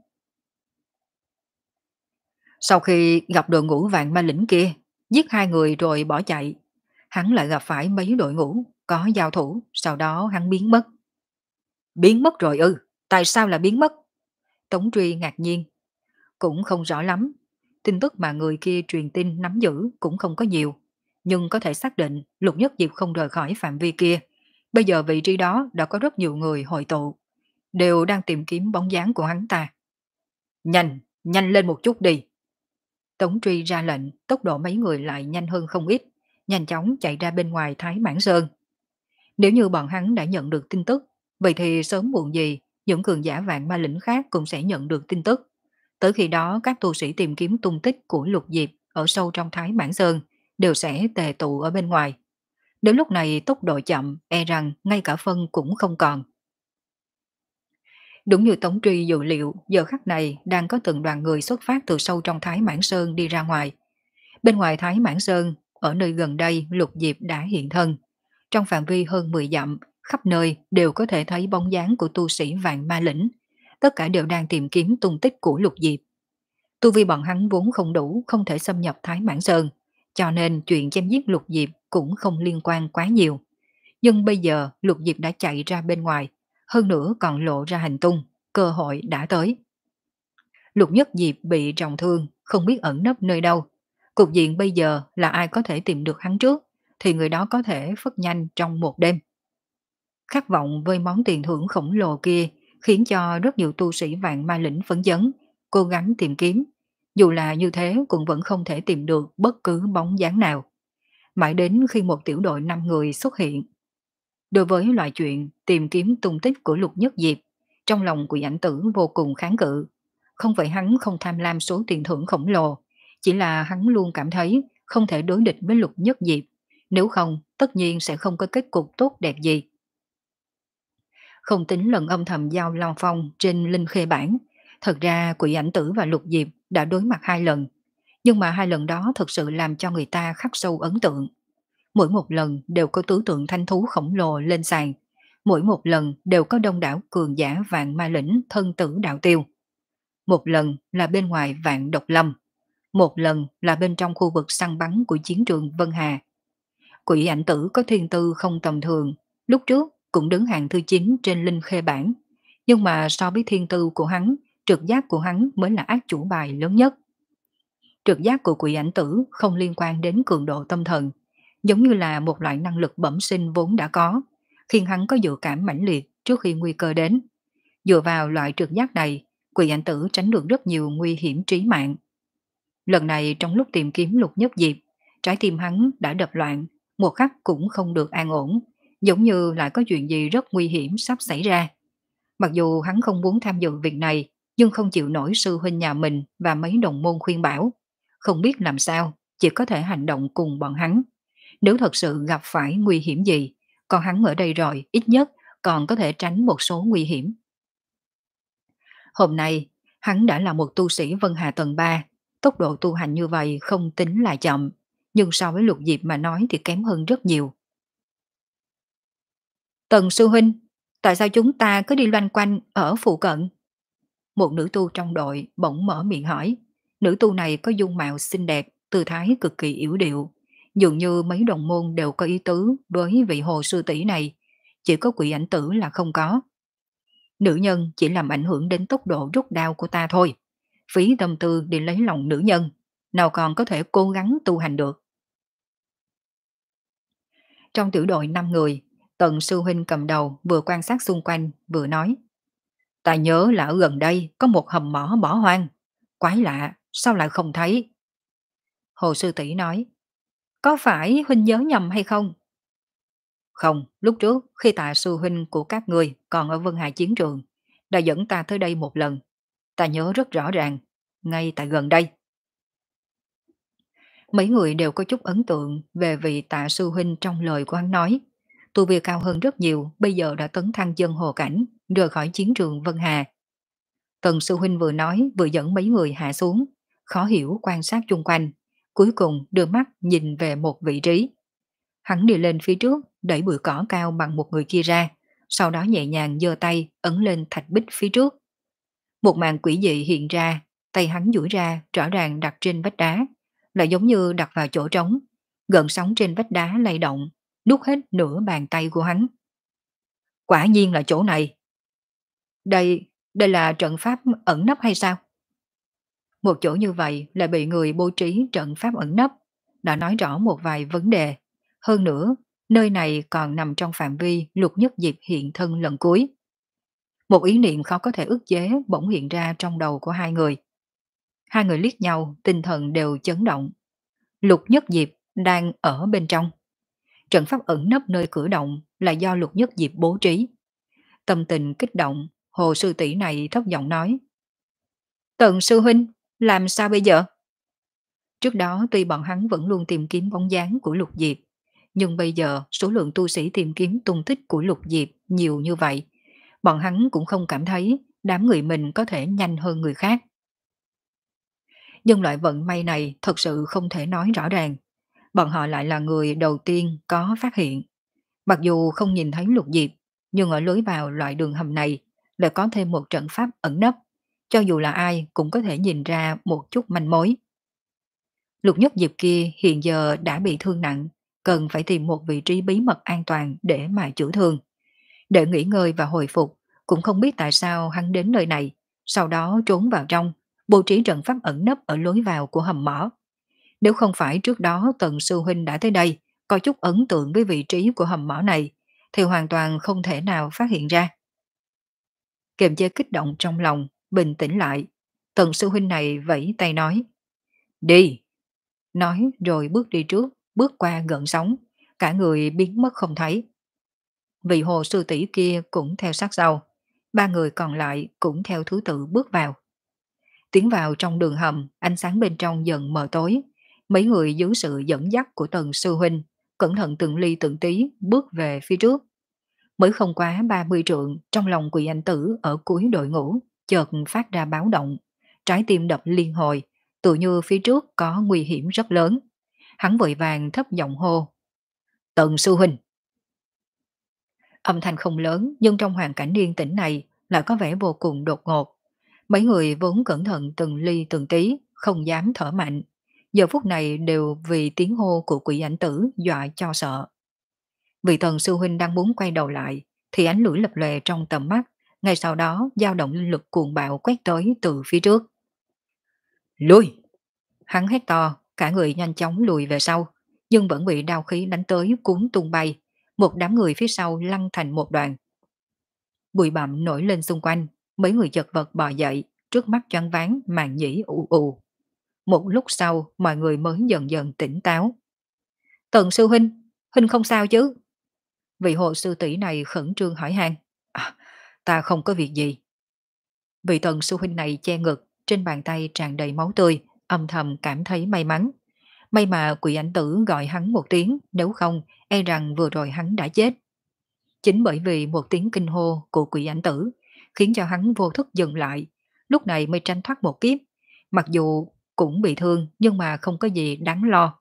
Sau khi gặp đội ngũ vạn ma lĩnh kia, giết hai người rồi bỏ chạy, hắn lại gặp phải mấy đội ngũ, có giao thủ, sau đó hắn biến mất. Biến mất rồi ư, tại sao là biến mất? Tống Truy ngạc nhiên, cũng không rõ lắm. Tin tức mà người kia truyền tin nắm giữ cũng không có nhiều, nhưng có thể xác định Lục Nhất Diệp không rời khỏi phạm vi kia. Bây giờ vị trí đó đã có rất nhiều người hội tụ, đều đang tìm kiếm bóng dáng của hắn ta. Nhanh, nhanh lên một chút đi. Tống Truy ra lệnh, tốc độ mấy người lại nhanh hơn không ít, nhanh chóng chạy ra bên ngoài Thái Mãn Sơn. Nếu như bọn hắn đã nhận được tin tức, vậy thì sớm muộn gì, những cường giả vạn ma lĩnh khác cũng sẽ nhận được tin tức. Tới khi đó các tu sĩ tìm kiếm tung tích của Lục Diệp ở sâu trong Thái Mãn Sơn đều sẽ tề tụ ở bên ngoài. Đến lúc này tốc độ chậm, e rằng ngay cả phân cũng không còn. Đúng như Tống Truy dự liệu, giờ khắc này đang có từng đoàn người xuất phát từ sâu trong Thái Mãn Sơn đi ra ngoài. Bên ngoài Thái Mãn Sơn, ở nơi gần đây Lục Diệp đã hiện thân. Trong phạm vi hơn mười dặm, khắp nơi đều có thể thấy bóng dáng của tu sĩ vạn ma lĩnh. Tất cả đều đang tìm kiếm tung tích của Lục Diệp. Tu vi bọn hắn vốn không đủ, không thể xâm nhập Thái Mãn Sơn, cho nên chuyện chém giết Lục Diệp cũng không liên quan quá nhiều. Nhưng bây giờ Lục Diệp đã chạy ra bên ngoài, hơn nữa còn lộ ra hành tung, cơ hội đã tới. Lục Nhất Diệp bị trọng thương, không biết ẩn nấp nơi đâu. Cục diện bây giờ là ai có thể tìm được hắn trước, thì người đó có thể phất nhanh trong một đêm. Khát vọng với món tiền thưởng khổng lồ kia khiến cho rất nhiều tu sĩ vạn ma lĩnh phấn chấn, cố gắng tìm kiếm. Dù là như thế cũng vẫn không thể tìm được bất cứ bóng dáng nào. Mãi đến khi một tiểu đội năm người xuất hiện. Đối với loại chuyện tìm kiếm tung tích của Lục Nhất Diệp, trong lòng Quỷ Ảnh Tử vô cùng kháng cự. Không phải hắn không tham lam số tiền thưởng khổng lồ, chỉ là hắn luôn cảm thấy không thể đối địch với Lục Nhất Diệp, nếu không tất nhiên sẽ không có kết cục tốt đẹp gì. Không tính lần âm thầm giao Long Phong trên Linh Khê Bản, thật ra Quỷ Ảnh Tử và Lục Diệp đã đối mặt hai lần, nhưng mà hai lần đó thực sự làm cho người ta khắc sâu ấn tượng. Mỗi một lần đều có tứ tượng thanh thú khổng lồ lên sàn, mỗi một lần đều có đông đảo cường giả vạn ma lĩnh thân tử đạo tiêu. Một lần là bên ngoài vạn độc lâm, một lần là bên trong khu vực săn bắn của chiến trường Vân Hà. Quỷ ảnh tử có thiên tư không tầm thường, lúc trước cũng đứng hạng thứ chín trên linh khê bảng. Nhưng mà so với thiên tư của hắn, trực giác của hắn mới là ác chủ bài lớn nhất. Trực giác của quỷ ảnh tử không liên quan đến cường độ tâm thần, giống như là một loại năng lực bẩm sinh vốn đã có, khiến hắn có dự cảm mãnh liệt trước khi nguy cơ đến. Dựa vào loại trực giác này, quỷ ảnh tử tránh được rất nhiều nguy hiểm trí mạng. Lần này trong lúc tìm kiếm Lục Nhất Diệp, trái tim hắn đã đập loạn, một khắc cũng không được an ổn, giống như lại có chuyện gì rất nguy hiểm sắp xảy ra. Mặc dù hắn không muốn tham dự việc này, nhưng không chịu nổi sư huynh nhà mình và mấy đồng môn khuyên bảo. Không biết làm sao, chỉ có thể hành động cùng bọn hắn. Nếu thật sự gặp phải nguy hiểm gì, còn hắn ở đây rồi, ít nhất còn có thể tránh một số nguy hiểm. Hôm nay, hắn đã là một tu sĩ Vân Hà tầng ba, tốc độ tu hành như vậy không tính là chậm, nhưng so với Lục Diệp mà nói thì kém hơn rất nhiều. Tần sư huynh, tại sao chúng ta cứ đi loanh quanh ở phụ cận? Một nữ tu trong đội bỗng mở miệng hỏi. Nữ tu này có dung mạo xinh đẹp, tư thái cực kỳ yếu điệu. Dường như mấy đồng môn đều có ý tứ với vị hồ sư tỷ này, chỉ có quỷ ảnh tử là không có. Nữ nhân chỉ làm ảnh hưởng đến tốc độ rút đao của ta thôi. Phí tâm tư để lấy lòng nữ nhân, nào còn có thể cố gắng tu hành được. Trong tiểu đội năm người, Tần sư huynh cầm đầu vừa quan sát xung quanh vừa nói. Ta nhớ là ở gần đây có một hầm mỏ bỏ hoang. Quái lạ, sao lại không thấy? Hồ sư tỷ nói. Có phải huynh nhớ nhầm hay không? Không, lúc trước khi tạ sư huynh của các người còn ở Vân Hà chiến trường, đã dẫn ta tới đây một lần. Ta nhớ rất rõ ràng, ngay tại gần đây. Mấy người đều có chút ấn tượng về vị tạ sư huynh trong lời của hắn nói. Tu vi cao hơn rất nhiều, bây giờ đã tấn thăng dân hồ cảnh, rời khỏi chiến trường Vân Hà. Tần sư huynh vừa nói vừa dẫn mấy người hạ xuống, khó hiểu quan sát chung quanh, cuối cùng đưa mắt nhìn về một vị trí. Hắn đi lên phía trước, đẩy bụi cỏ cao bằng một người kia ra, sau đó nhẹ nhàng giơ tay ấn lên thạch bích phía trước. Một màn quỷ dị hiện ra, tay hắn duỗi ra rõ ràng đặt trên vách đá, lại giống như đặt vào chỗ trống. Gợn sóng trên vách đá lay động, nuốt hết nửa bàn tay của hắn. Quả nhiên là chỗ này. Đây, đây là trận pháp ẩn nấp hay sao? Một chỗ như vậy lại bị người bố trí trận pháp ẩn nấp, đã nói rõ một vài vấn đề. Hơn nữa, nơi này còn nằm trong phạm vi Lục Nhất Diệp hiện thân lần cuối. Một ý niệm khó có thể ức chế bỗng hiện ra trong đầu của hai người. Hai người liếc nhau, tinh thần đều chấn động. Lục Nhất Diệp đang ở bên trong. Trận pháp ẩn nấp nơi cửa động là do Lục Nhất Diệp bố trí. Tâm tình kích động, hồ sư tỷ này thấp giọng nói. Tần sư huynh, làm sao bây giờ? Trước đó tuy bọn hắn vẫn luôn tìm kiếm bóng dáng của Lục Diệp, nhưng bây giờ số lượng tu sĩ tìm kiếm tung tích của Lục Diệp nhiều như vậy, bọn hắn cũng không cảm thấy đám người mình có thể nhanh hơn người khác. Nhưng loại vận may này thật sự không thể nói rõ ràng. Bọn họ lại là người đầu tiên có phát hiện. Mặc dù không nhìn thấy Lục Diệp, nhưng ở lối vào loại đường hầm này lại có thêm một trận pháp ẩn nấp. Cho dù là ai cũng có thể nhìn ra một chút manh mối. Lục Nhất Diệp kia hiện giờ đã bị thương nặng, cần phải tìm một vị trí bí mật an toàn để mà chữa thương. Để nghỉ ngơi và hồi phục, cũng không biết tại sao hắn đến nơi này, sau đó trốn vào trong, bố trí trận pháp ẩn nấp ở lối vào của hầm mỏ. Nếu không phải trước đó Tần Sư Huynh đã tới đây, có chút ấn tượng với vị trí của hầm mỏ này, thì hoàn toàn không thể nào phát hiện ra. Kiềm chế kích động trong lòng, bình tĩnh lại, Tần Sư Huynh này vẫy tay nói. Đi! Nói rồi bước đi trước, bước qua gợn sóng, cả người biến mất không thấy. Vị hồ sư tỷ kia cũng theo sát sau, ba người còn lại cũng theo thứ tự bước vào. Tiến vào trong đường hầm, ánh sáng bên trong dần mờ tối, mấy người dưới sự dẫn dắt của Tần Sư Huynh, cẩn thận từng ly từng tí bước về phía trước. Mới không quá ba mươi trượng, trong lòng Quỷ Ảnh Tử ở cuối đội ngũ, chợt phát ra báo động, trái tim đập liên hồi, tự như phía trước có nguy hiểm rất lớn. Hắn vội vàng thấp giọng hô. Tần Sư Huynh! Âm thanh không lớn, nhưng trong hoàn cảnh yên tĩnh này lại có vẻ vô cùng đột ngột. Mấy người vốn cẩn thận từng ly từng tí, không dám thở mạnh. giờ phút này đều vì tiếng hô của quỷ ảnh tử dọa cho sợ. Vị thần sư huynh đang muốn quay đầu lại, thì ánh lửa lập lòe trong tầm mắt, ngay sau đó dao động linh lực cuồng bạo quét tới từ phía trước. Lui! Hắn hét to, cả người nhanh chóng lùi về sau, nhưng vẫn bị đao khí đánh tới cuốn tung bay, một đám người phía sau lăn thành một đoàn. Bụi bặm nổi lên xung quanh, mấy người chật vật bò dậy, trước mắt choáng váng, màn nhĩ ù ù. Một lúc sau, mọi người mới dần dần tỉnh táo. Tần sư huynh, huynh không sao chứ? Vị hộ sư tỷ này khẩn trương hỏi han. À, ta không có việc gì. Vị tần sư huynh này che ngực, trên bàn tay tràn đầy máu tươi, âm thầm cảm thấy may mắn. May mà quỷ ảnh tử gọi hắn một tiếng, nếu không, e rằng vừa rồi hắn đã chết. Chính bởi vì một tiếng kinh hô của quỷ ảnh tử, khiến cho hắn vô thức dừng lại, lúc này mới tranh thoát một kiếp. Mặc dù cũng bị thương, nhưng mà không có gì đáng lo.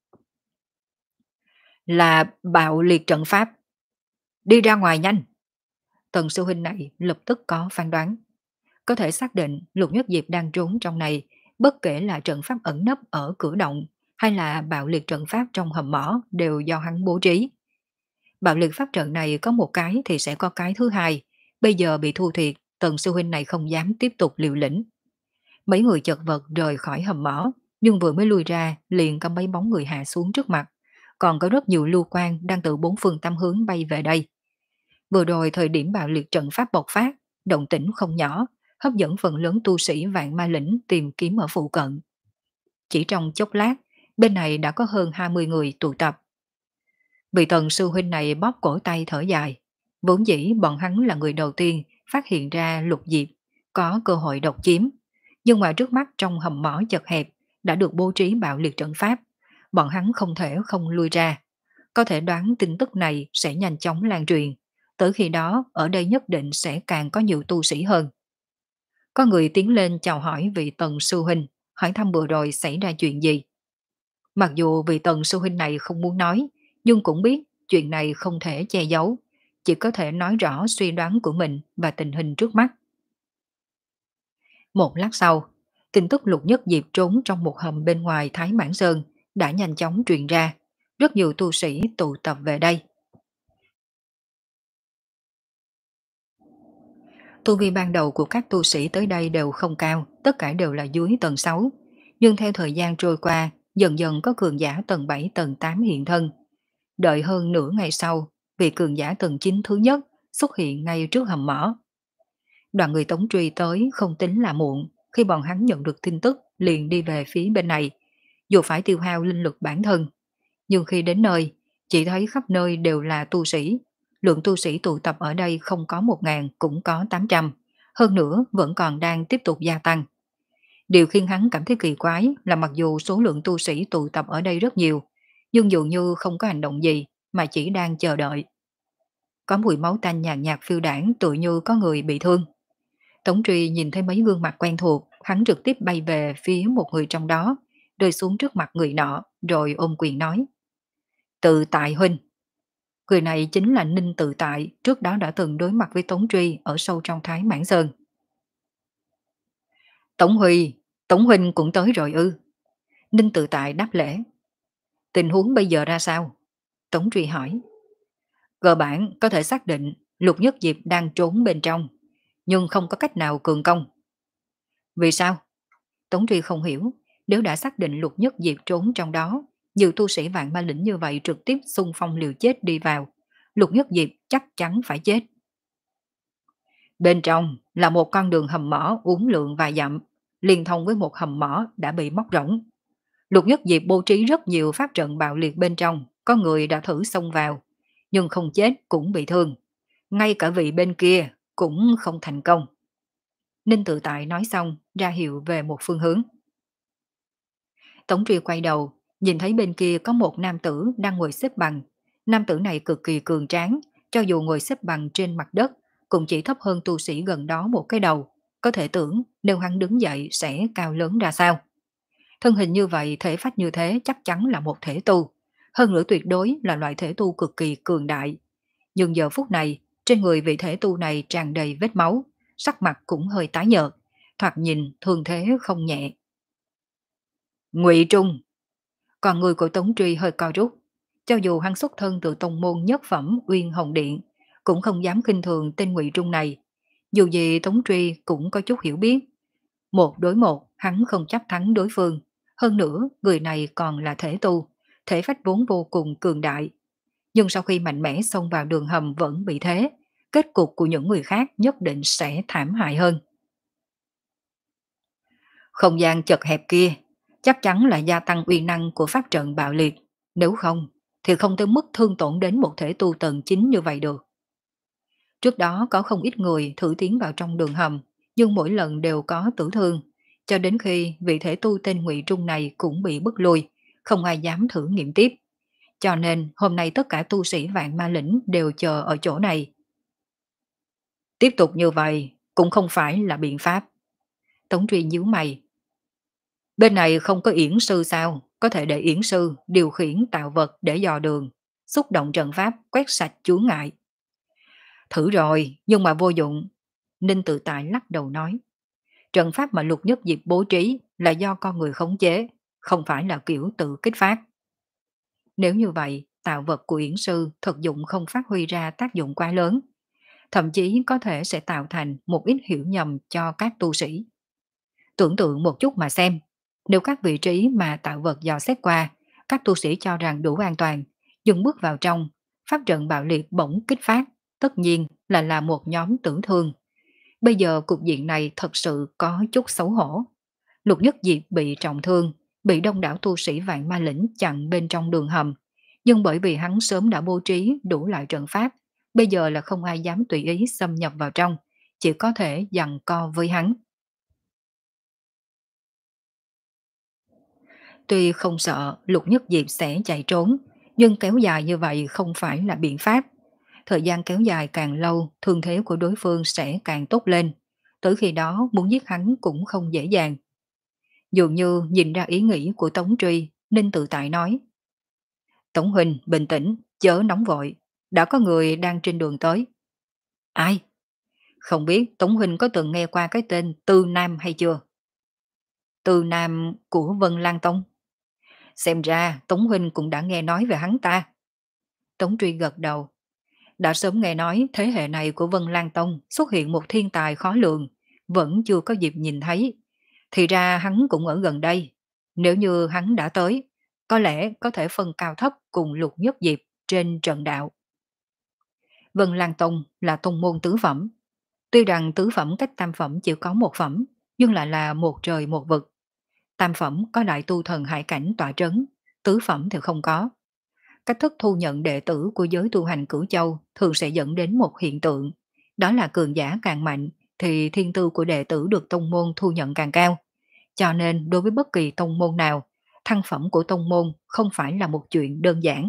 Là bạo liệt trận pháp. Đi ra ngoài nhanh. Tần sư huynh này lập tức có phán đoán. Có thể xác định Lục Nhất Diệp đang trốn trong này, bất kể là trận pháp ẩn nấp ở cửa động hay là bạo liệt trận pháp trong hầm mỏ đều do hắn bố trí. Bạo liệt pháp trận này có một cái thì sẽ có cái thứ hai, bây giờ bị thu thiệt, Tần sư huynh này không dám tiếp tục liều lĩnh. Mấy người chật vật rời khỏi hầm mỏ, nhưng vừa mới lui ra liền có mấy bóng người hạ xuống trước mặt, còn có rất nhiều lưu quan đang từ bốn phương tám hướng bay về đây. Vừa rồi thời điểm bạo liệt trận pháp bộc phát, động tĩnh không nhỏ, hấp dẫn phần lớn tu sĩ vạn ma lĩnh tìm kiếm ở phụ cận. Chỉ trong chốc lát, bên này đã có hơn hai mươi người tụ tập. Vị tần sư huynh này bóp cổ tay thở dài. Vốn dĩ bọn hắn là người đầu tiên phát hiện ra Lục Diệp, có cơ hội độc chiếm. Nhưng mà trước mắt trong hầm mỏ chật hẹp đã được bố trí bạo liệt trận pháp. Bọn hắn không thể không lui ra. Có thể đoán tin tức này sẽ nhanh chóng lan truyền. Tới khi đó ở đây nhất định sẽ càng có nhiều tu sĩ hơn. Có người tiến lên chào hỏi vị tần sư huynh, hỏi thăm vừa rồi xảy ra chuyện gì. Mặc dù vị tần sư huynh này không muốn nói, nhưng cũng biết chuyện này không thể che giấu, chỉ có thể nói rõ suy đoán của mình và tình hình trước mắt. Một lát sau, tin tức Lục Nhất Diệp trốn trong một hầm bên ngoài Thái Mãn Sơn đã nhanh chóng truyền ra, rất nhiều tu sĩ tụ tập về đây. Tu vi ban đầu của các tu sĩ tới đây đều không cao, tất cả đều là dưới tầng sáu. Nhưng theo thời gian trôi qua, dần dần có cường giả tầng bảy tầng tám hiện thân. Đợi hơn nửa ngày sau, vị cường giả tầng chín thứ nhất xuất hiện ngay trước hầm mỏ. Đoàn người Tống Truy tới không tính là muộn, khi bọn hắn nhận được tin tức liền đi về phía bên này, dù phải tiêu hao linh lực bản thân. Nhưng khi đến nơi, chỉ thấy khắp nơi đều là tu sĩ. Lượng tu sĩ tụ tập ở đây không có một ngàn cũng có tám trăm, hơn nữa vẫn còn đang tiếp tục gia tăng. Điều khiến hắn cảm thấy kỳ quái là mặc dù số lượng tu sĩ tụ tập ở đây rất nhiều, nhưng dường như không có hành động gì mà chỉ đang chờ đợi. Có mùi máu tanh nhàn nhạt phiêu đảng tự như có người bị thương. Tống Truy nhìn thấy mấy gương mặt quen thuộc, hắn trực tiếp bay về phía một người trong đó, rơi xuống trước mặt người nọ, rồi ôm quyền nói. Tự tại huynh. Người này chính là Ninh Tự Tại, trước đó đã từng đối mặt với Tống Truy ở sâu trong Thái Mãn Sơn. Tống Huy, Tống Huynh cũng tới rồi ư. Ninh Tự Tại đáp lễ. Tình huống bây giờ ra sao? Tống Truy hỏi. Cơ bản có thể xác định Lục Nhất Diệp đang trốn bên trong, nhưng không có cách nào cường công. Vì sao? Tống Truy không hiểu, nếu đã xác định Lục Nhất Diệp trốn trong đó, nhiều tu sĩ vạn ma lĩnh như vậy trực tiếp xung phong liều chết đi vào, Lục Nhất Diệp chắc chắn phải chết. Bên trong là một con đường hầm mỏ uốn lượn vài dặm, liên thông với một hầm mỏ đã bị móc rỗng. Lục Nhất Diệp bố trí rất nhiều pháp trận bạo liệt bên trong, có người đã thử xông vào, nhưng không chết cũng bị thương. Ngay cả vị bên kia cũng không thành công. Ninh Tự Tại nói xong, ra hiệu về một phương hướng. Tống Truy quay đầu, nhìn thấy bên kia có một nam tử đang ngồi xếp bằng. Nam tử này cực kỳ cường tráng, cho dù ngồi xếp bằng trên mặt đất, cũng chỉ thấp hơn tu sĩ gần đó một cái đầu. Có thể tưởng nếu hắn đứng dậy sẽ cao lớn ra sao. Thân hình như vậy, thể phách như thế chắc chắn là một thể tu. Hơn nữa tuyệt đối là loại thể tu cực kỳ cường đại. Nhưng giờ phút này, trên người vị thể tu này tràn đầy vết máu, sắc mặt cũng hơi tái nhợt, thoạt nhìn thương thế không nhẹ. Ngụy Trung, Còn người của Tống Truy hơi co rút. Cho dù hắn xuất thân từ tông môn nhất phẩm Uyên Hồng Điện, cũng không dám khinh thường tên Ngụy Trung này. Dù gì Tống Truy cũng có chút hiểu biết. Một đối một, hắn không chắc thắng đối phương. Hơn nữa, người này còn là thể tu, thể phách vốn vô cùng cường đại. Nhưng sau khi mạnh mẽ xông vào đường hầm vẫn bị thế, kết cục của những người khác nhất định sẽ thảm hại hơn. Không gian chật hẹp kia, chắc chắn là gia tăng uy năng của pháp trận bạo liệt. Nếu không, thì không tới mức thương tổn đến một thể tu tầng chín như vậy được. Trước đó có không ít người thử tiến vào trong đường hầm, nhưng mỗi lần đều có tử thương, cho đến khi vị thể tu tên Ngụy Trung này cũng bị bức lui, không ai dám thử nghiệm tiếp. Cho nên hôm nay tất cả tu sĩ Vạn Ma Lĩnh đều chờ ở chỗ này. Tiếp tục như vậy cũng không phải là biện pháp. Tống Truy nhíu mày. Bên này không có yển sư sao, có thể để yển sư điều khiển tạo vật để dò đường, xúc động trận pháp quét sạch chướng ngại. Thử rồi, nhưng mà vô dụng. Ninh Tự Tại lắc đầu nói. Trận pháp mà Lục Nhất Diệp bố trí là do con người khống chế, không phải là kiểu tự kích phát. Nếu như vậy, tạo vật của yển sư thực dụng không phát huy ra tác dụng quá lớn, thậm chí có thể sẽ tạo thành một ít hiểu nhầm cho các tu sĩ. Tưởng tượng một chút mà xem, nếu các vị trí mà tạo vật dò xét qua, các tu sĩ cho rằng đủ an toàn, nhưng bước vào trong, pháp trận bạo liệt bỗng kích phát, tất nhiên là là một nhóm tử thương. Bây giờ cục diện này thật sự có chút xấu hổ. Lục Nhất Diệp bị trọng thương, bị đông đảo tu sĩ Vạn Ma Lĩnh chặn bên trong đường hầm, nhưng bởi vì hắn sớm đã bố trí đủ loại trận pháp, bây giờ là không ai dám tùy ý xâm nhập vào trong, chỉ có thể giằng co với hắn. Tuy không sợ Lục Nhất Diệp sẽ chạy trốn, nhưng kéo dài như vậy không phải là biện pháp. Thời gian kéo dài càng lâu, thương thế của đối phương sẽ càng tốt lên. Tới khi đó muốn giết hắn cũng không dễ dàng. Dường như nhìn ra ý nghĩ của Tống Truy, Ninh Tự Tại nói. Tống Huynh bình tĩnh, chớ nóng vội. Đã có người đang trên đường tới. Ai? Không biết Tống Huynh có từng nghe qua cái tên Tư Nam hay chưa? Tư Nam của Vân Lan Tông. Xem ra Tống Huynh cũng đã nghe nói về hắn ta. Tống Truy gật đầu. Đã sớm nghe nói thế hệ này của Vân Lan Tông xuất hiện một thiên tài khó lường, vẫn chưa có dịp nhìn thấy. Thì ra hắn cũng ở gần đây. Nếu như hắn đã tới, có lẽ có thể phân cao thấp cùng Lục Nhất Diệp trên trận đạo. Vân Lan Tông là tông môn tứ phẩm. Tuy rằng tứ phẩm cách tam phẩm chỉ có một phẩm, nhưng lại là một trời một vực. Tam phẩm có đại tu thần hải cảnh tọa trấn, tứ phẩm thì không có. Cách thức thu nhận đệ tử của giới tu hành Cửu Châu thường sẽ dẫn đến một hiện tượng, đó là cường giả càng mạnh thì thiên tư của đệ tử được tông môn thu nhận càng cao. Cho nên đối với bất kỳ tông môn nào, thăng phẩm của tông môn không phải là một chuyện đơn giản.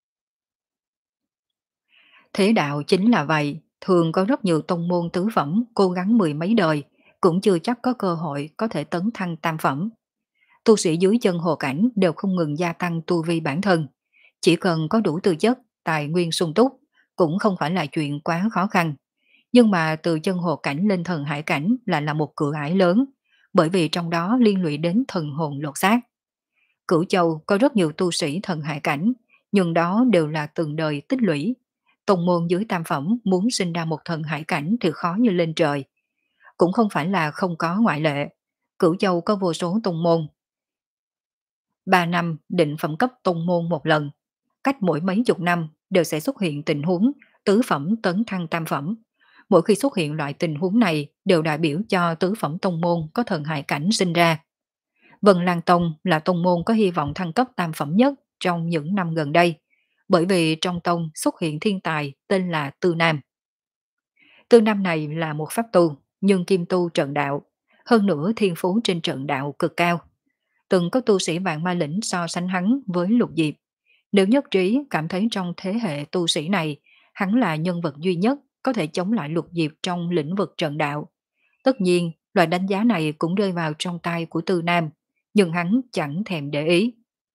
Thế đạo chính là vậy, thường có rất nhiều tông môn tứ phẩm cố gắng mười mấy đời, cũng chưa chắc có cơ hội có thể tấn thăng tam phẩm. Tu sĩ dưới chân hồ cảnh đều không ngừng gia tăng tu vi bản thân. Chỉ cần có đủ tư chất, tài nguyên sung túc, cũng không phải là chuyện quá khó khăn. Nhưng mà từ chân hồ cảnh lên thần hải cảnh lại là một cửa ải lớn, bởi vì trong đó liên lụy đến thần hồn lột xác. Cửu Châu có rất nhiều tu sĩ thần hải cảnh, nhưng đó đều là từng đời tích lũy. Tông môn dưới tam phẩm muốn sinh ra một thần hải cảnh thì khó như lên trời. Cũng không phải là không có ngoại lệ. Cửu Châu có vô số tông môn. Ba năm định phẩm cấp tông môn một lần. Cách mỗi mấy chục năm đều sẽ xuất hiện tình huống tứ phẩm tấn thăng tam phẩm. Mỗi khi xuất hiện loại tình huống này đều đại biểu cho tứ phẩm tông môn có thần hải cảnh sinh ra. Vân Lan Tông là tông môn có hy vọng thăng cấp tam phẩm nhất trong những năm gần đây, bởi vì trong tông xuất hiện thiên tài tên là Tư Nam. Tư Nam này là một pháp tu, nhưng kim tu trận đạo, hơn nữa thiên phú trên trận đạo cực cao. Từng có tu sĩ Vạn Ma Lĩnh so sánh hắn với Lục Diệp. Nếu nhất trí cảm thấy trong thế hệ tu sĩ này, hắn là nhân vật duy nhất có thể chống lại Lục Diệp trong lĩnh vực trận đạo. Tất nhiên, loại đánh giá này cũng rơi vào trong tay của Tư Nam, nhưng hắn chẳng thèm để ý.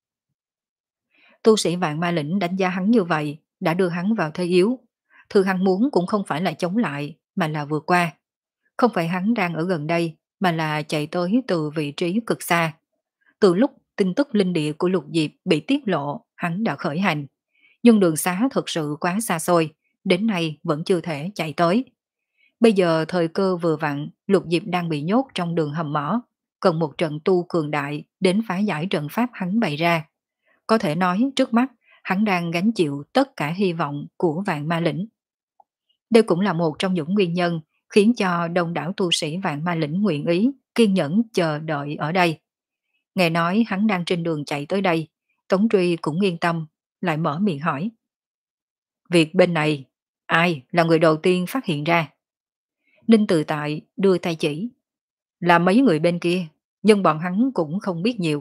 Tu sĩ Vạn Ma Lĩnh đánh giá hắn như vậy, đã đưa hắn vào thế yếu. Thứ hắn muốn cũng không phải là chống lại, mà là vượt qua. Không phải hắn đang ở gần đây, mà là chạy tới từ vị trí cực xa. Từ lúc tin tức linh địa của Lục Diệp bị tiết lộ, hắn đã khởi hành. Nhưng đường xá thực sự quá xa xôi, đến nay vẫn chưa thể chạy tới. Bây giờ thời cơ vừa vặn, Lục Diệp đang bị nhốt trong đường hầm mỏ, cần một trận tu cường đại đến phá giải trận pháp hắn bày ra. Có thể nói trước mắt, hắn đang gánh chịu tất cả hy vọng của vạn ma lĩnh. Đây cũng là một trong những nguyên nhân khiến cho đông đảo tu sĩ vạn ma lĩnh nguyện ý kiên nhẫn chờ đợi ở đây. Nghe nói hắn đang trên đường chạy tới đây, Tống Truy cũng yên tâm, lại mở miệng hỏi. Việc bên này, ai là người đầu tiên phát hiện ra? Ninh Tự Tại đưa tay chỉ. Là mấy người bên kia, nhưng bọn hắn cũng không biết nhiều.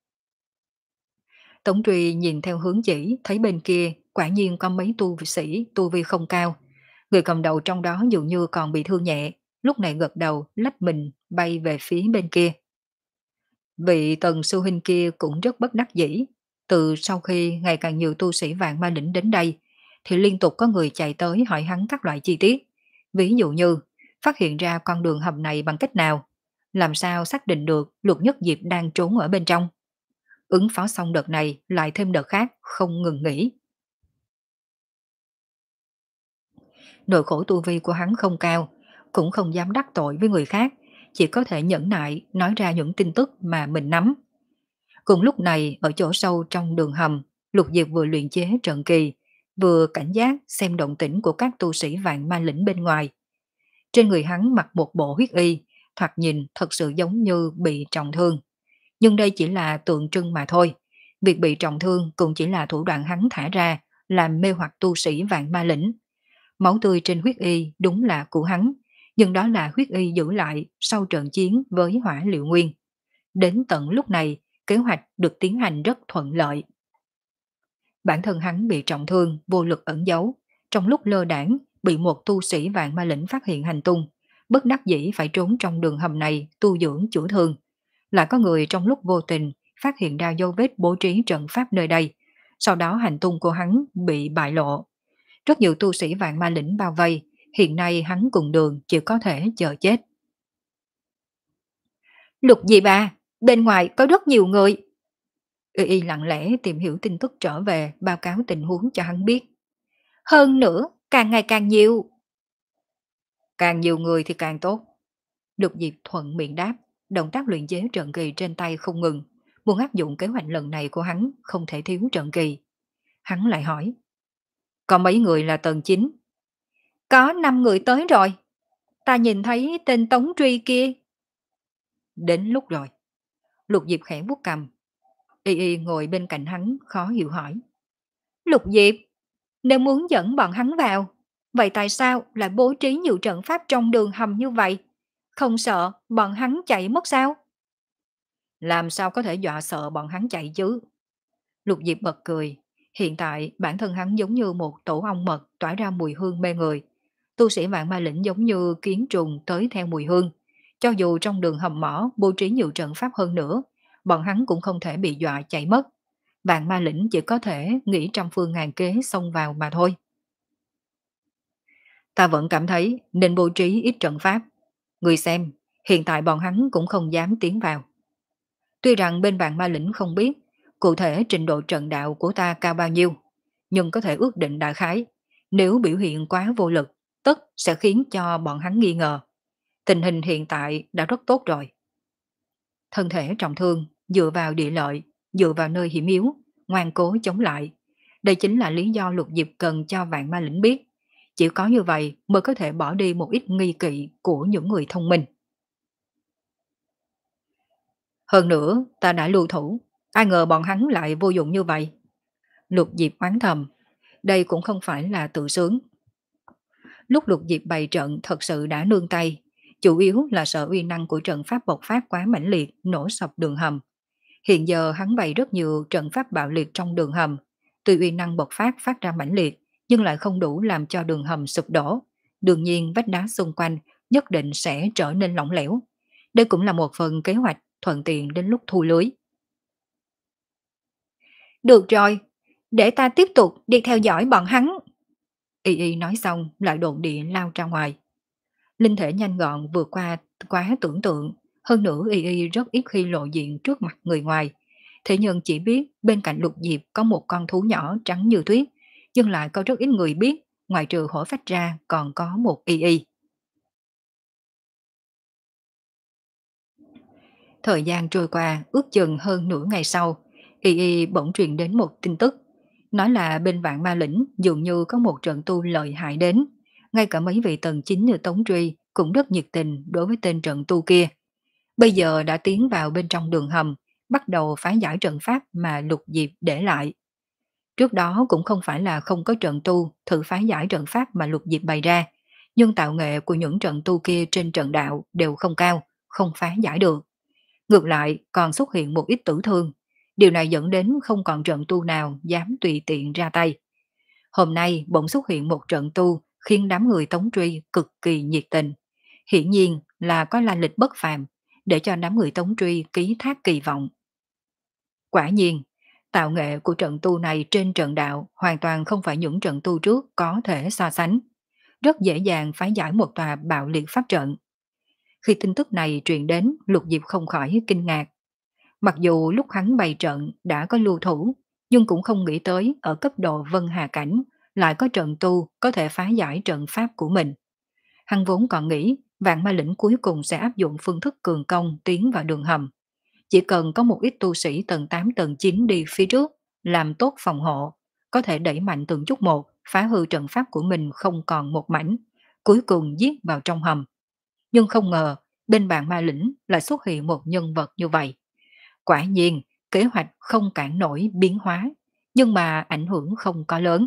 Tống Truy nhìn theo hướng chỉ, thấy bên kia quả nhiên có mấy tu sĩ tu vi không cao. Người cầm đầu trong đó dường như còn bị thương nhẹ, lúc này gật đầu lách mình bay về phía bên kia. Vị Tần Sư Huynh kia cũng rất bất đắc dĩ. Từ sau khi ngày càng nhiều tu sĩ vạn ma lĩnh đến đây, thì liên tục có người chạy tới hỏi hắn các loại chi tiết. Ví dụ như, phát hiện ra con đường hầm này bằng cách nào? Làm sao xác định được Lục Nhất Diệp đang trốn ở bên trong? Ứng phó xong đợt này lại thêm đợt khác, không ngừng nghỉ. Nội khổ tu vi của hắn không cao, cũng không dám đắc tội với người khác, chỉ có thể nhẫn nại nói ra những tin tức mà mình nắm. Cùng lúc này, ở chỗ sâu trong đường hầm, Lục Diệp vừa luyện chế trận kỳ, vừa cảnh giác xem động tĩnh của các tu sĩ vạn ma lĩnh bên ngoài. Trên người hắn mặc một bộ huyết y, thoạt nhìn thật sự giống như bị trọng thương. Nhưng đây chỉ là tượng trưng mà thôi. Việc bị trọng thương cũng chỉ là thủ đoạn hắn thả ra, làm mê hoặc tu sĩ vạn ma lĩnh. Máu tươi trên huyết y đúng là của hắn, nhưng đó là huyết y giữ lại sau trận chiến với hỏa liệu nguyên. Đến tận lúc này, kế hoạch được tiến hành rất thuận lợi. Bản thân hắn bị trọng thương, vô lực ẩn giấu. Trong lúc lơ đảng, bị một tu sĩ vạn ma lĩnh phát hiện hành tung. Bất đắc dĩ phải trốn trong đường hầm này tu dưỡng chữa thương. Lại có người trong lúc vô tình phát hiện ra dấu vết bố trí trận pháp nơi đây. Sau đó hành tung của hắn bị bại lộ. Rất nhiều tu sĩ vạn ma lĩnh bao vây, hiện nay hắn cùng đường chỉ có thể chờ chết. Lục gì bà, bên ngoài có rất nhiều người. Y y lặng lẽ tìm hiểu tin tức trở về, báo cáo tình huống cho hắn biết. Hơn nữa, càng ngày càng nhiều. Càng nhiều người thì càng tốt. Lục Diệp thuận miệng đáp, động tác luyện chế trận kỳ trên tay không ngừng. Muốn áp dụng kế hoạch lần này của hắn không thể thiếu trận kỳ. Hắn lại hỏi, có mấy người là tầng chín? Có năm người tới rồi. Ta nhìn thấy tên Tống Truy kia. Đến lúc rồi. Lục Diệp khẽ vuốt cầm. Y y ngồi bên cạnh hắn khó hiểu hỏi. Lục Diệp, nếu muốn dẫn bọn hắn vào, vậy tại sao lại bố trí nhiều trận pháp trong đường hầm như vậy? Không sợ bọn hắn chạy mất sao? Làm sao có thể dọa sợ bọn hắn chạy chứ? Lục Diệp bật cười. Hiện tại bản thân hắn giống như một tổ ong mật tỏa ra mùi hương mê người. Tu sĩ vạn ma lĩnh giống như kiến trùng tới theo mùi hương. Cho dù trong đường hầm mỏ bố trí nhiều trận pháp hơn nữa, bọn hắn cũng không thể bị dọa chạy mất. Vạn ma lĩnh chỉ có thể nghĩ trăm phương ngàn kế xông vào mà thôi. Ta vẫn cảm thấy nên bố trí ít trận pháp. Người xem, hiện tại bọn hắn cũng không dám tiến vào. Tuy rằng bên vạn ma lĩnh không biết cụ thể trình độ trận đạo của ta cao bao nhiêu, nhưng có thể ước định đại khái, nếu biểu hiện quá vô lực, tất sẽ khiến cho bọn hắn nghi ngờ. Tình hình hiện tại đã rất tốt rồi. Thân thể trọng thương, dựa vào địa lợi, dựa vào nơi hiểm yếu, ngoan cố chống lại. Đây chính là lý do Lục Diệp cần cho vạn ma lĩnh biết. Chỉ có như vậy mới có thể bỏ đi một ít nghi kỵ của những người thông minh. Hơn nữa, ta đã lưu thủ, ai ngờ bọn hắn lại vô dụng như vậy. Lục Diệp oán thầm, đây cũng không phải là tự sướng. Lúc Lục Diệp bày trận thật sự đã nương tay, chủ yếu là sợ uy năng của trận pháp bộc phát quá mãnh liệt, nổ sập đường hầm. Hiện giờ hắn bày rất nhiều trận pháp bạo liệt trong đường hầm, tuy uy năng bộc phát phát ra mãnh liệt, nhưng lại không đủ làm cho đường hầm sụp đổ. Đương nhiên vách đá xung quanh nhất định sẽ trở nên lỏng lẻo. Đây cũng là một phần kế hoạch thuận tiện đến lúc thu lưới. Được rồi, để ta tiếp tục đi theo dõi bọn hắn. Y y nói xong lại độn địa lao ra ngoài. Linh thể nhanh gọn vượt qua quá tưởng tượng, hơn nữa Y y rất ít khi lộ diện trước mặt người ngoài. Thế nhưng chỉ biết bên cạnh Lục Diệp có một con thú nhỏ trắng như tuyết, nhưng lại có rất ít người biết, ngoài trừ hổ phách ra còn có một y y. Thời gian trôi qua ước chừng hơn nửa ngày sau, y y bỗng truyền đến một tin tức, nói là bên vạn ma lĩnh dường như có một trận tu lợi hại đến, ngay cả mấy vị tần chính như Tống Truy cũng rất nhiệt tình đối với tên trận tu kia. Bây giờ đã tiến vào bên trong đường hầm, bắt đầu phá giải trận pháp mà Lục Diệp để lại. Trước đó cũng không phải là không có trận tu thử phá giải trận pháp mà Lục Diệp bày ra, nhưng tạo nghệ của những trận tu kia trên trận đạo đều không cao, không phá giải được. Ngược lại còn xuất hiện một ít tử thương, điều này dẫn đến không còn trận tu nào dám tùy tiện ra tay. Hôm nay bỗng xuất hiện một trận tu khiến đám người Tống Truy cực kỳ nhiệt tình. Hiển nhiên là có lai lịch bất phàm, để cho đám người Tống Truy ký thác kỳ vọng. Quả nhiên, tạo nghệ của trận tu này trên trận đạo hoàn toàn không phải những trận tu trước có thể so sánh. Rất dễ dàng phá giải một tòa bạo liệt pháp trận. Khi tin tức này truyền đến, Lục Diệp không khỏi kinh ngạc. Mặc dù lúc hắn bày trận đã có lưu thủ, nhưng cũng không nghĩ tới ở cấp độ Vân Hà Cảnh lại có trận tu có thể phá giải trận pháp của mình. Hắn vốn còn nghĩ vạn ma lĩnh cuối cùng sẽ áp dụng phương thức cường công tiến vào đường hầm. Chỉ cần có một ít tu sĩ tầng tám tầng chín đi phía trước, làm tốt phòng hộ, có thể đẩy mạnh từng chút một, phá hư trận pháp của mình không còn một mảnh, cuối cùng giết vào trong hầm. Nhưng không ngờ, bên bạn ma lĩnh lại xuất hiện một nhân vật như vậy. Quả nhiên, kế hoạch không cản nổi biến hóa, nhưng mà ảnh hưởng không có lớn.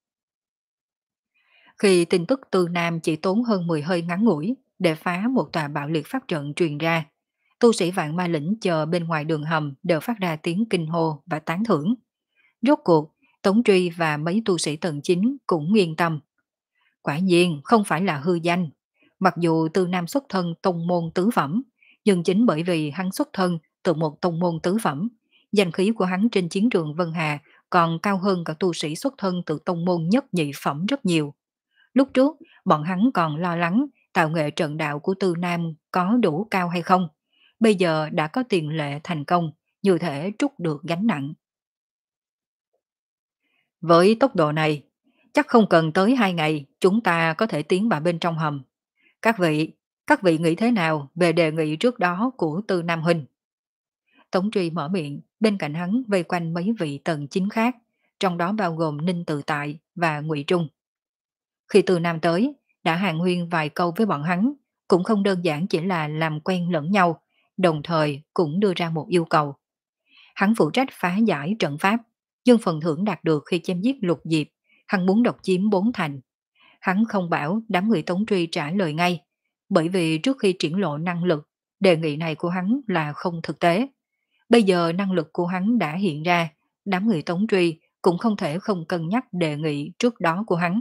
Khi tin tức Tư Nam chỉ tốn hơn mười hơi ngắn ngủi để phá một tòa bạo liệt pháp trận truyền ra, tu sĩ vạn ma lĩnh chờ bên ngoài đường hầm đều phát ra tiếng kinh hô và tán thưởng. Rốt cuộc, Tống Truy và mấy tu sĩ tầng chính cũng yên tâm. Quả nhiên không phải là hư danh. Mặc dù Tư Nam xuất thân tông môn tứ phẩm, nhưng chính bởi vì hắn xuất thân từ một tông môn tứ phẩm, danh khí của hắn trên chiến trường Vân Hà còn cao hơn cả tu sĩ xuất thân từ tông môn nhất nhị phẩm rất nhiều. Lúc trước, bọn hắn còn lo lắng tạo nghệ trận đạo của Tư Nam có đủ cao hay không. Bây giờ đã có tiền lệ thành công, như thể trút được gánh nặng. Với tốc độ này, chắc không cần tới hai ngày chúng ta có thể tiến vào bên trong hầm. Các vị, các vị nghĩ thế nào về đề nghị trước đó của Tư Nam Huynh? Tống Truy mở miệng, bên cạnh hắn vây quanh mấy vị tần chính khác, trong đó bao gồm Ninh Tự Tại và Ngụy Trung. Khi Tư Nam tới, đã hàn huyên vài câu với bọn hắn, cũng không đơn giản chỉ là làm quen lẫn nhau, đồng thời cũng đưa ra một yêu cầu. Hắn phụ trách phá giải trận pháp, nhưng phần thưởng đạt được khi chém giết Lục Diệp, hắn muốn độc chiếm bốn thành. Hắn không bảo đám người Tống Truy trả lời ngay, bởi vì trước khi triển lộ năng lực, đề nghị này của hắn là không thực tế. Bây giờ năng lực của hắn đã hiện ra, đám người Tống Truy cũng không thể không cân nhắc đề nghị trước đó của hắn.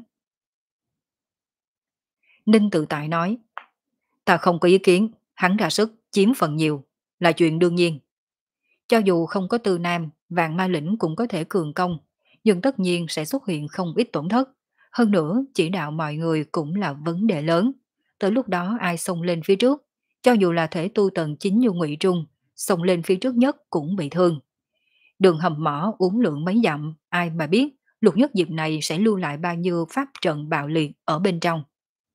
Ninh Tự Tại nói, ta không có ý kiến, hắn ra sức, chiếm phần nhiều, là chuyện đương nhiên. Cho dù không có Tư Nam, vạn ma lĩnh cũng có thể cường công, nhưng tất nhiên sẽ xuất hiện không ít tổn thất. Hơn nữa, chỉ đạo mọi người cũng là vấn đề lớn. Tới lúc đó ai xông lên phía trước, cho dù là thể tu tầng chính như Ngụy Trung, xông lên phía trước nhất cũng bị thương. Đường hầm mỏ uốn lượn mấy dặm, ai mà biết Lục Nhất Diệp này sẽ lưu lại bao nhiêu pháp trận bạo liệt ở bên trong.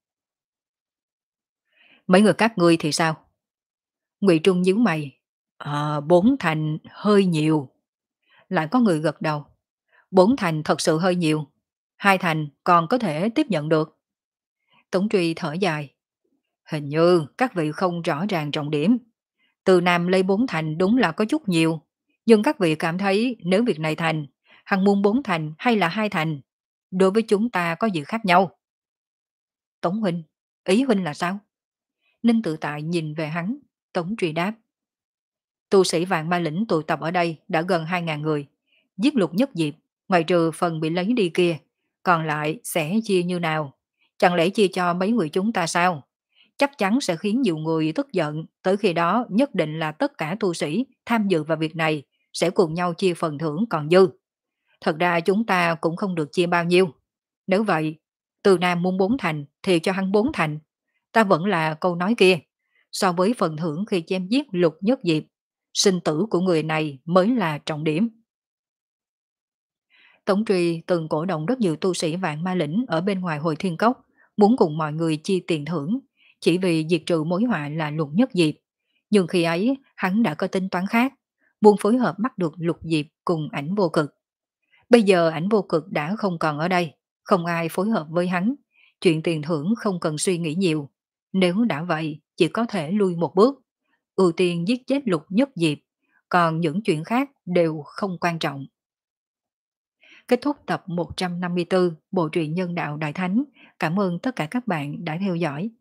Mấy người các ngươi thì sao? Ngụy Trung nhíu mày. À, bốn thành hơi nhiều. Lại có người gật đầu. Bốn thành thật sự hơi nhiều. Hai thành còn có thể tiếp nhận được. Tống Truy thở dài. Hình như các vị không rõ ràng trọng điểm. Từ Nam lấy bốn thành đúng là có chút nhiều. Nhưng các vị cảm thấy nếu việc này thành, hắn muốn bốn thành hay là hai thành, đối với chúng ta có gì khác nhau? Tống Huynh, ý Huynh là sao? Ninh Tự Tại nhìn về hắn, Tống Truy đáp. Tu sĩ vạn ma lĩnh tụ tập ở đây đã gần hai ngàn người. Giết Lục Nhất Diệp, ngoài trừ phần bị lấy đi kia, còn lại sẽ chia như nào? Chẳng lẽ chia cho mấy người chúng ta sao? Chắc chắn sẽ khiến nhiều người tức giận, tới khi đó nhất định là tất cả tu sĩ tham dự vào việc này sẽ cùng nhau chia phần thưởng còn dư. Thật ra chúng ta cũng không được chia bao nhiêu. Nếu vậy, Từ Nam muốn bốn thành thì cho hắn bốn thành. Ta vẫn là câu nói kia. So với phần thưởng khi chém giết Lục Nhất Diệp, sinh tử của người này mới là trọng điểm. Tống Truy từng cổ động rất nhiều tu sĩ vạn ma lĩnh ở bên ngoài Hồi Thiên Cốc, muốn cùng mọi người chia tiền thưởng, chỉ vì diệt trừ mối họa là Lục Nhất Diệp. Nhưng khi ấy, hắn đã có tính toán khác, muốn phối hợp bắt được Lục Diệp cùng ảnh vô cực. Bây giờ ảnh vô cực đã không còn ở đây, không ai phối hợp với hắn, chuyện tiền thưởng không cần suy nghĩ nhiều. Nếu đã vậy, chỉ có thể lui một bước, ưu tiên giết chết Lục Nhất Diệp, còn những chuyện khác đều không quan trọng. Kết thúc tập một trăm năm mươi tư Bộ truyện Nhân đạo Đại Thánh. Cảm ơn tất cả các bạn đã theo dõi.